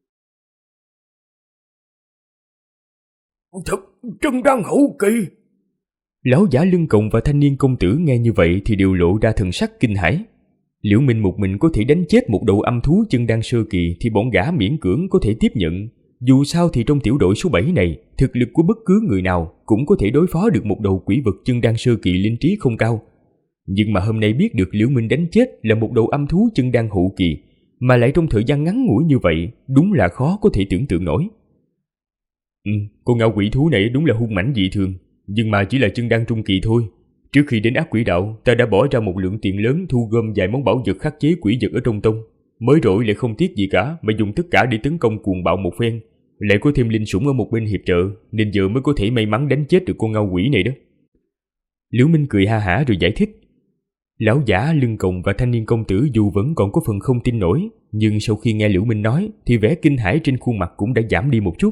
Thật, chân đan hậu kỳ? Lão giả Lưng Còng và thanh niên công tử nghe như vậy thì đều lộ ra thần sắc kinh hãi. Liễu Minh một mình có thể đánh chết một đầu âm thú chân đan sơ kỳ thì bọn gã miễn cưỡng có thể tiếp nhận. Dù sao thì trong tiểu đội số 7 này, thực lực của bất cứ người nào cũng có thể đối phó được một đầu quỷ vật chân đan sơ kỳ linh trí không cao. Nhưng mà hôm nay biết được Liễu Minh đánh chết là một đầu âm thú chân đan hậu kỳ, mà lại trong thời gian ngắn ngủi như vậy, đúng là khó có thể tưởng tượng nổi. Con ngao quỷ thú này đúng là hung mãnh dị thường, nhưng mà chỉ là chân đan trung kỳ thôi. Trước khi đến ác quỷ đạo, ta đã bỏ ra một lượng tiền lớn thu gom vài món bảo vật khắc chế quỷ vật ở trong tông. Mới rồi lại không tiếc gì cả mà dùng tất cả để tấn công cuồng bạo một phen. Lại có thêm linh sủng ở một bên hiệp trợ, nên giờ mới có thể may mắn đánh chết được con ngao quỷ này đó. Liễu Minh cười ha hả rồi giải thích. Lão giả Lưng Còng và thanh niên công tử dù vẫn còn có phần không tin nổi, nhưng sau khi nghe Liễu Minh nói thì vẻ kinh hãi trên khuôn mặt cũng đã giảm đi một chút.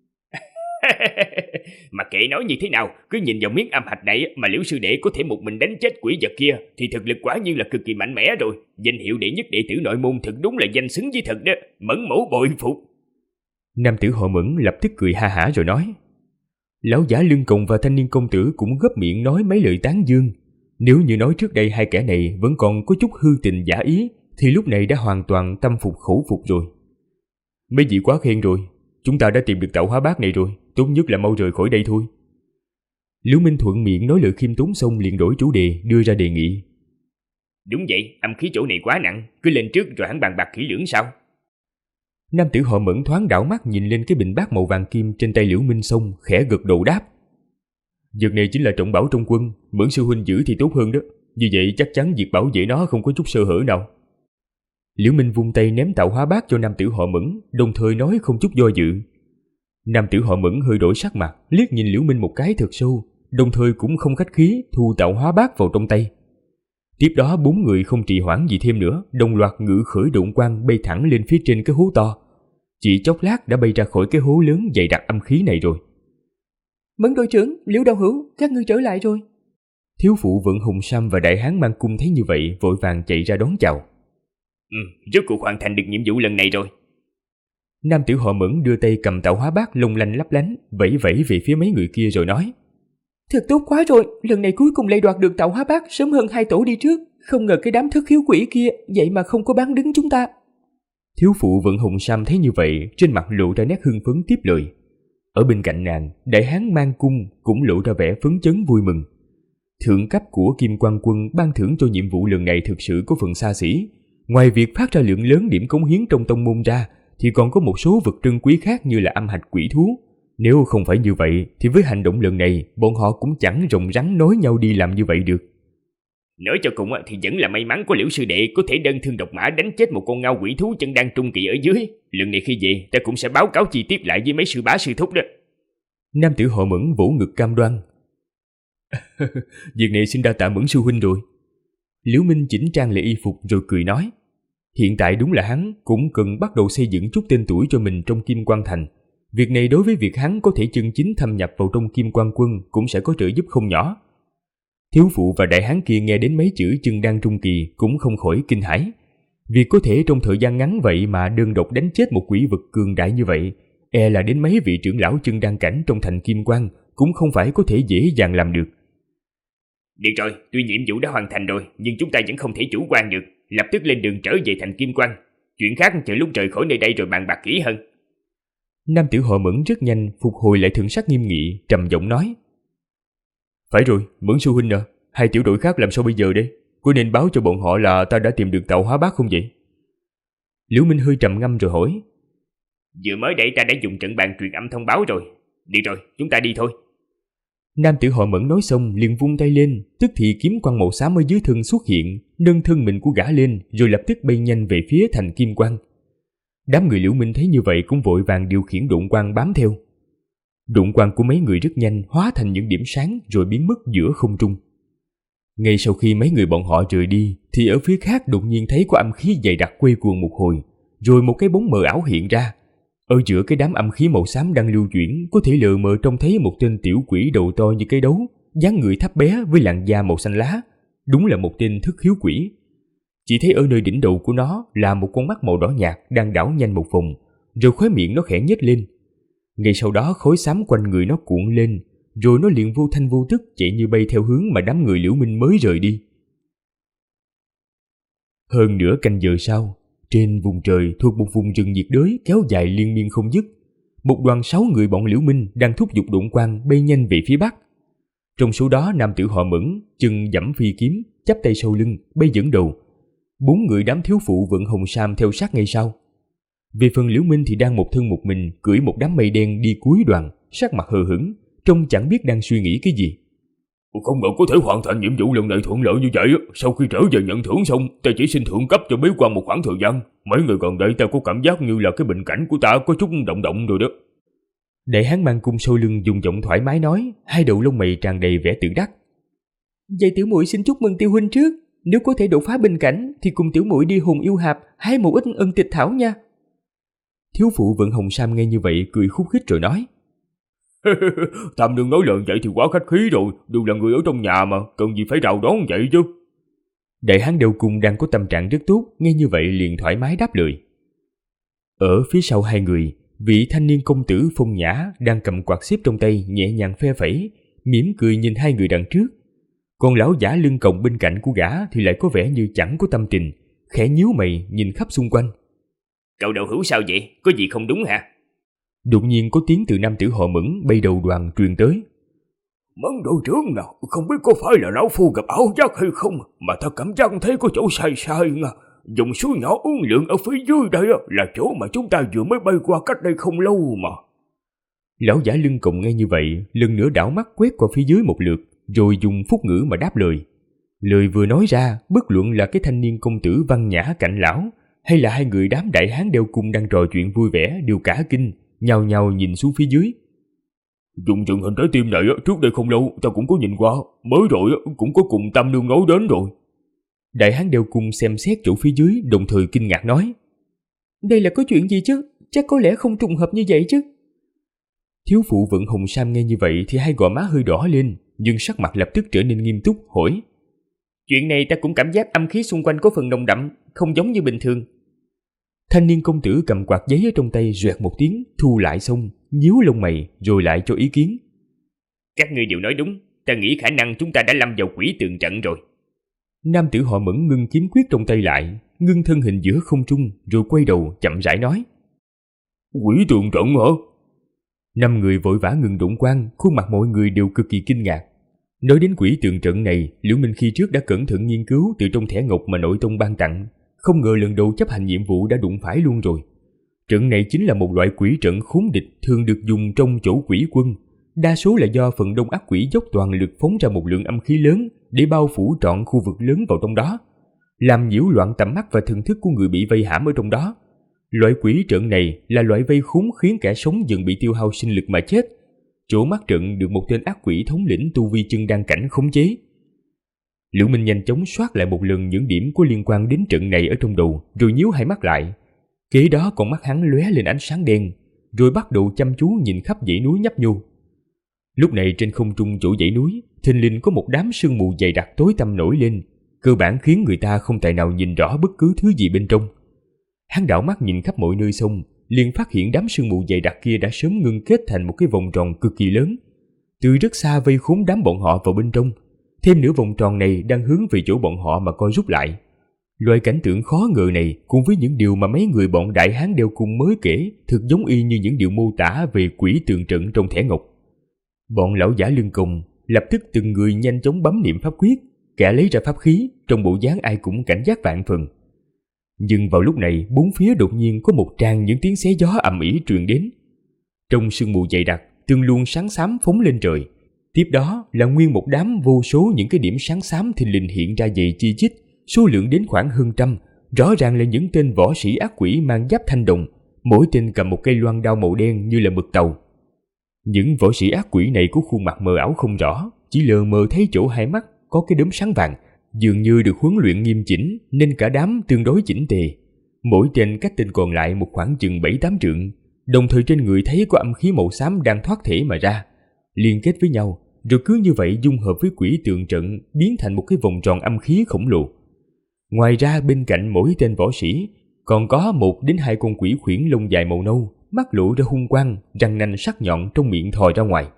Mà kệ nói như thế nào, cứ nhìn vào miếng âm hạch này mà Liễu sư đệ có thể một mình đánh chết quỷ vật kia thì thực lực quả nhiên là cực kỳ mạnh mẽ rồi. Danh hiệu đệ nhất đệ tử nội môn thật đúng là danh xứng với thật đó, Mẫn mẫu bội phục. Nam tử họ Mẫn lập tức cười ha hả rồi nói. Lão giả Lưng Còng và thanh niên công tử cũng gấp miệng nói mấy lời tán dương. Nếu như nói trước đây hai kẻ này vẫn còn có chút hư tình giả ý thì lúc này đã hoàn toàn tâm phục khẩu phục rồi. Mấy vị quá khen rồi, chúng ta đã tìm được tạo hóa bát này rồi, tốt nhất là mau rời khỏi đây thôi. Liễu Minh thuận miệng nói lời khiêm tốn xong liền đổi chủ đề, đưa ra đề nghị. Đúng vậy, âm khí chỗ này quá nặng, cứ lên trước rồi hắn bàn bạc kỹ lưỡng sao? Nam tử họ Mẫn thoáng đảo mắt nhìn lên cái bình bát màu vàng kim trên tay Liễu Minh xong khẽ gật đầu đáp. Vật này chính là trọng bảo trong quân, Mẫn sư huynh giữ thì tốt hơn đó. Như vậy chắc chắn việc bảo vệ nó không có chút sơ hở nào. Liễu Minh vung tay ném tạo hóa bát cho nam tử họ Mẫn, đồng thời nói không chút do dự. Nam tử họ Mẫn hơi đổi sắc mặt, liếc nhìn Liễu Minh một cái thật sâu, đồng thời cũng không khách khí thu tạo hóa bát vào trong tay. Tiếp đó 4 người không trì hoãn gì thêm nữa, đồng loạt ngự khởi độn quang bay thẳng lên phía trên cái hố to. Chỉ chốc lát đã bay ra khỏi cái hố lớn dày đặc âm khí này rồi. Mẫn đội trưởng, Liễu đạo hữu, các ngươi trở lại rồi. Thiếu phụ Vận Hồng Sam và đại hán mang cung thấy như vậy vội vàng chạy ra đón chào. Rốt cuộc hoàn thành được nhiệm vụ lần này rồi. Nam tử họ Mẫn đưa tay cầm tạo hóa bát long lanh lấp lánh, vẫy vẫy về phía mấy người kia rồi nói. Thật tốt quá rồi, lần này cuối cùng lại đoạt được tạo hóa bát sớm hơn 2 tổ đi trước. Không ngờ cái đám thất khiếu quỷ kia vậy mà không có bán đứng chúng ta. Thiếu phụ Vận Hồng Sam thấy như vậy, trên mặt lộ ra nét hưng phấn tiếp lời. Ở bên cạnh nàng, đại hán mang cung cũng lộ ra vẻ phấn chấn vui mừng. Thượng cấp của Kim Quang Quân ban thưởng cho nhiệm vụ lần này thực sự có phần xa xỉ. Ngoài việc phát ra lượng lớn điểm cống hiến trong tông môn ra, thì còn có một số vật trân quý khác như là âm hạch quỷ thú. Nếu không phải như vậy thì với hành động lần này bọn họ cũng chẳng rồng rắn nối nhau đi làm như vậy được. Nói cho cùng thì vẫn là may mắn của Liễu sư đệ có thể đơn thương độc mã đánh chết một con ngao quỷ thú chân đan trung kỳ ở dưới. Lần này khi về ta cũng sẽ báo cáo chi tiết lại với mấy sư bá sư thúc đó. Nam tử họ Mẫn vỗ ngực cam đoan. Việc này xin đa tạ Mẫn sư huynh rồi. Liễu Minh chỉnh trang lại y phục rồi cười nói. Hiện tại đúng là hắn cũng cần bắt đầu xây dựng chút tên tuổi cho mình trong Kim Quan Thành. Việc này đối với việc hắn có thể chân chính thâm nhập vào trong Kim Quan Quân cũng sẽ có trợ giúp không nhỏ. Thiếu phụ và đại hán kia nghe đến mấy chữ chân đan trung kỳ cũng không khỏi kinh hãi. Việc có thể trong thời gian ngắn vậy mà đơn độc đánh chết một quỷ vật cường đại như vậy, e là đến mấy vị trưởng lão chân đan cảnh trong thành Kim Quan cũng không phải có thể dễ dàng làm được. Được rồi, tuy nhiệm vụ đã hoàn thành rồi, nhưng chúng ta vẫn không thể chủ quan được, lập tức lên đường trở về thành Kim Quan. Chuyện khác chờ lúc rời khỏi nơi đây rồi bàn bạc kỹ hơn. Nam tử họ Mẫn rất nhanh phục hồi lại thần sắc nghiêm nghị, trầm giọng nói. Phải rồi, Mẫn sư huynh à, hai tiểu đội khác làm sao bây giờ đây? Có nên báo cho bọn họ là ta đã tìm được tàu hóa bát không vậy? Liễu Minh hơi trầm ngâm rồi hỏi. Vừa mới đây ta đã dùng trận bàn truyền âm thông báo rồi. Đi rồi, chúng ta đi thôi. Nam tử họ Mẫn nói xong liền vung tay lên, tức thì kiếm quang màu xám ở dưới thân xuất hiện, nâng thân mình của gã lên rồi lập tức bay nhanh về phía thành Kim Quan. Đám người Liễu Minh thấy như vậy cũng vội vàng điều khiển độn quang bám theo. Độn quang của mấy người rất nhanh hóa thành những điểm sáng rồi biến mất giữa không trung. Ngay sau khi mấy người bọn họ rời đi thì ở phía khác đột nhiên thấy có âm khí dày đặc quay cuồng một hồi, rồi một cái bóng mờ ảo hiện ra. Ở giữa cái đám âm khí màu xám đang lưu chuyển có thể lờ mờ trông thấy một tên tiểu quỷ đầu to như cái đấu, dáng người thấp bé với làn da màu xanh lá. Đúng là một tên thức khiếu quỷ. Chỉ thấy ở nơi đỉnh đầu của nó là một con mắt màu đỏ nhạt đang đảo nhanh một vòng, rồi khóe miệng nó khẽ nhếch lên. Ngay sau đó khói xám quanh người nó cuộn lên, rồi nó liền vô thanh vô tức chạy như bay theo hướng mà đám người Liễu Minh mới rời đi. Hơn nửa canh giờ sau, trên vùng trời thuộc một vùng rừng nhiệt đới kéo dài liên miên không dứt, một đoàn 6 người bọn Liễu Minh đang thúc giục độn quang bay nhanh về phía bắc. Trong số đó nam tử họ Mẫn chân giẫm phi kiếm, chắp tay sau lưng bay dẫn đầu. 4 người đám thiếu phụ vận hồng sam theo sát ngay sau. Về phần Liễu Minh thì đang một thân một mình cưỡi một đám mây đen đi cuối đoàn, sắc mặt hờ hững, trông chẳng biết đang suy nghĩ cái gì. Không ngờ có thể hoàn thành nhiệm vụ lần này thuận lợi như vậy. Sau khi trở về nhận thưởng xong, ta chỉ xin thượng cấp cho bế quan một khoảng thời gian. Mấy người gần đây ta có cảm giác như là cái bệnh cảnh của ta có chút động rồi đó. Đại hán mang cung sau lưng dùng giọng thoải mái nói, hai đầu lông mày tràn đầy vẻ tự đắc. Vậy tiểu muội xin chúc mừng Tiêu huynh trước. Nếu có thể đột phá bình cảnh thì cùng tiểu muội đi hùng yêu hạp hái một ít ân tịch thảo nha. Thiếu phụ vận hồng sam nghe như vậy cười khúc khích rồi nói. Tam nương nói lời vậy thì quá khách khí rồi, đều là người ở trong nhà mà, cần gì phải rào đón vậy chứ. Đại hán đeo cung đang có tâm trạng rất tốt, nghe như vậy liền thoải mái đáp lời. Ở phía sau hai người, vị thanh niên công tử phong nhã đang cầm quạt xếp trong tay nhẹ nhàng phe phẩy, mỉm cười nhìn hai người đằng trước. Còn lão giả lưng còng bên cạnh của gã thì lại có vẻ như chẳng có tâm tình, khẽ nhíu mày nhìn khắp xung quanh. Cậu đầu hữu sao vậy? Có gì không đúng hả? Đột nhiên có tiếng từ nam tử họ Mẫn bay đầu đoàn truyền tới. Mẫn đội trưởng nào, không biết có phải là lão phu gặp ảo giác hay không, mà ta cảm giác thấy có chỗ sai sai nha. Dòng suối nhỏ uốn lượn ở phía dưới đây là chỗ mà chúng ta vừa mới bay qua cách đây không lâu mà. Lão giả lưng còng nghe như vậy, lần nữa đảo mắt quét qua phía dưới một lượt, rồi dùng phúc ngữ mà đáp lời. Lời vừa nói ra, bất luận là cái thanh niên công tử văn nhã cạnh lão, hay là hai người đám đại hán đeo cung đang trò chuyện vui vẻ đều cả kinh, nhao nhao nhìn xuống phía dưới. Dùng trận hình trái tim này trước đây không lâu ta cũng có nhìn qua, mới rồi cũng có cùng Tam nương nói đến rồi. Đại hán đeo cung xem xét chỗ phía dưới, đồng thời kinh ngạc nói. Đây là có chuyện gì chứ? Chắc có lẽ không trùng hợp như vậy chứ. Thiếu phụ vận hồng sam nghe như vậy thì hai gò má hơi đỏ lên, nhưng sắc mặt lập tức trở nên nghiêm túc, hỏi. Chuyện này ta cũng cảm giác âm khí xung quanh có phần nồng đậm, không giống như bình thường. Thanh niên công tử cầm quạt giấy ở trong tay rẹt một tiếng, thu lại xong, nhíu lông mày rồi lại cho ý kiến. Các ngươi đều nói đúng, ta nghĩ khả năng chúng ta đã lâm vào quỷ tường trận rồi. Nam tử họ Mẫn ngưng kiếm quyết trong tay lại, ngưng thân hình giữa không trung rồi quay đầu chậm rãi nói. Quỷ tường trận hả? 5 người vội vã ngừng độn quang, khuôn mặt mọi người đều cực kỳ kinh ngạc. Nói đến quỷ tường trận này, Liễu Minh khi trước đã cẩn thận nghiên cứu từ trong thẻ ngọc mà nội tông ban tặng, không ngờ lần đầu chấp hành nhiệm vụ đã đụng phải luôn rồi. Trận này chính là một loại quỷ trận khốn địch thường được dùng trong chỗ quỷ quân. Đa số là do phần đông ác quỷ dốc toàn lực phóng ra một lượng âm khí lớn để bao phủ trọn khu vực lớn vào trong đó, làm nhiễu loạn tầm mắt và thần thức của người bị vây hãm ở trong đó. Loại quỷ trận này là loại vây khốn khiến kẻ sống dần bị tiêu hao sinh lực mà chết. Chỗ mắt trận được một tên ác quỷ thống lĩnh tu vi chân đan cảnh khống chế. Liễu Minh nhanh chóng soát lại một lần những điểm có liên quan đến trận này ở trong đầu, rồi nhíu hai mắt lại. Kế đó con mắt hắn lóe lên ánh sáng đen, rồi bắt đầu chăm chú nhìn khắp dãy núi nhấp nhô. Lúc này trên không trung chỗ dãy núi, thình lình có một đám sương mù dày đặc tối tăm nổi lên, cơ bản khiến người ta không tài nào nhìn rõ bất cứ thứ gì bên trong. Hắn đảo mắt nhìn khắp mọi nơi xong, liền phát hiện đám sương mù dày đặc kia đã sớm ngưng kết thành một cái vòng tròn cực kỳ lớn, từ rất xa vây khốn đám bọn họ vào bên trong. Thêm nữa vòng tròn này đang hướng về chỗ bọn họ mà co rút lại. Loại cảnh tượng khó ngờ này cùng với những điều mà mấy người bọn Đại Hán Đeo Cung mới kể thực giống y như những điều mô tả về quỷ tường trận trong thẻ ngọc. Bọn lão giả lưng còng lập tức từng người nhanh chóng bấm niệm pháp quyết, kẻ lấy ra pháp khí, trong bộ dáng ai cũng cảnh giác vạn phần. Nhưng vào lúc này, bốn phía đột nhiên có một tràng những tiếng xé gió ầm ĩ truyền đến. Trong sương mù dày đặc, tương luồng sáng xám phóng lên trời. Tiếp đó là nguyên một đám vô số những cái điểm sáng xám thình lình hiện ra dày chi chít, số lượng đến khoảng hơn trăm, rõ ràng là những tên võ sĩ ác quỷ mang giáp thanh đồng, mỗi tên cầm một cây loan đao màu đen như là mực tàu. Những võ sĩ ác quỷ này có khuôn mặt mờ ảo không rõ, chỉ lờ mờ thấy chỗ hai mắt có cái đốm sáng vàng, dường như được huấn luyện nghiêm chỉnh nên cả đám tương đối chỉnh tề. Mỗi tên cách tên còn lại một khoảng chừng 7-8 trượng, đồng thời trên người thấy có âm khí màu xám đang thoát thể mà ra, liên kết với nhau, rồi cứ như vậy dung hợp với quỷ tượng trận biến thành một cái vòng tròn âm khí khổng lồ. Ngoài ra bên cạnh mỗi tên võ sĩ còn có 1-2 con quỷ khuyển lông dài màu nâu, mắt lộ ra hung quang, răng nanh sắc nhọn trong miệng thò ra ngoài.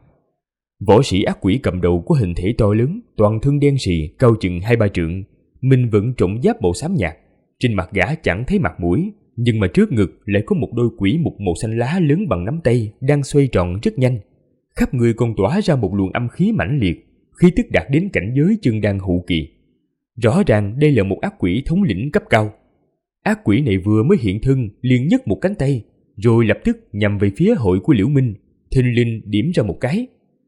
Võ sĩ ác quỷ cầm đầu có hình thể to lớn, toàn thân đen sì, cao chừng 2-3 trượng, mình vẫn trọng giáp màu xám nhạt, trên mặt gã chẳng thấy mặt mũi, nhưng mà trước ngực lại có một đôi quỷ mục màu xanh lá lớn bằng nắm tay đang xoay tròn rất nhanh. Khắp người còn tỏa ra một luồng âm khí mãnh liệt, khí tức đạt đến cảnh giới chân đan hậu kỳ. Rõ ràng đây là một ác quỷ thống lĩnh cấp cao. Ác quỷ này vừa mới hiện thân liền nhấc một cánh tay, rồi lập tức nhằm về phía hội của Liễu Minh, thình lình điểm ra một cái.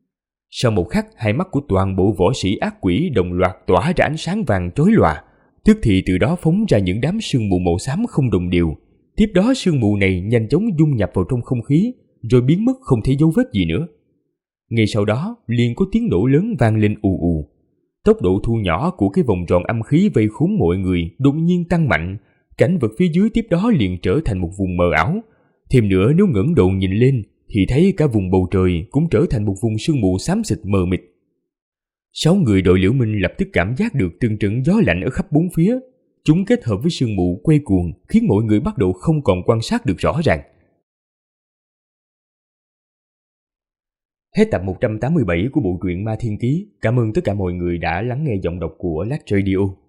Sau một khắc, hai mắt của toàn bộ võ sĩ ác quỷ đồng loạt tỏa ra ánh sáng vàng chói lòa, tức thì từ đó phóng ra những đám sương mù màu xám không đồng đều. Tiếp đó sương mù này nhanh chóng dung nhập vào trong không khí, rồi biến mất không thấy dấu vết gì nữa. Ngay sau đó liền có tiếng nổ lớn vang lên ù ù. Tốc độ thu nhỏ của cái vòng tròn âm khí vây khốn mọi người đột nhiên tăng mạnh, cảnh vật phía dưới tiếp đó liền trở thành một vùng mờ ảo. Thêm nữa nếu ngẩng đầu nhìn lên thì thấy cả vùng bầu trời cũng trở thành một vùng sương mù xám xịt mờ mịt. 6 người đội Liễu Minh lập tức cảm giác được từng trận gió lạnh ở khắp bốn phía. Chúng kết hợp với sương mù quay cuồng khiến mọi người bắt đầu không còn quan sát được rõ ràng. Hết tập 187 của bộ truyện Ma Thiên Ký. Cảm ơn tất cả mọi người đã lắng nghe giọng đọc của Lát Radio.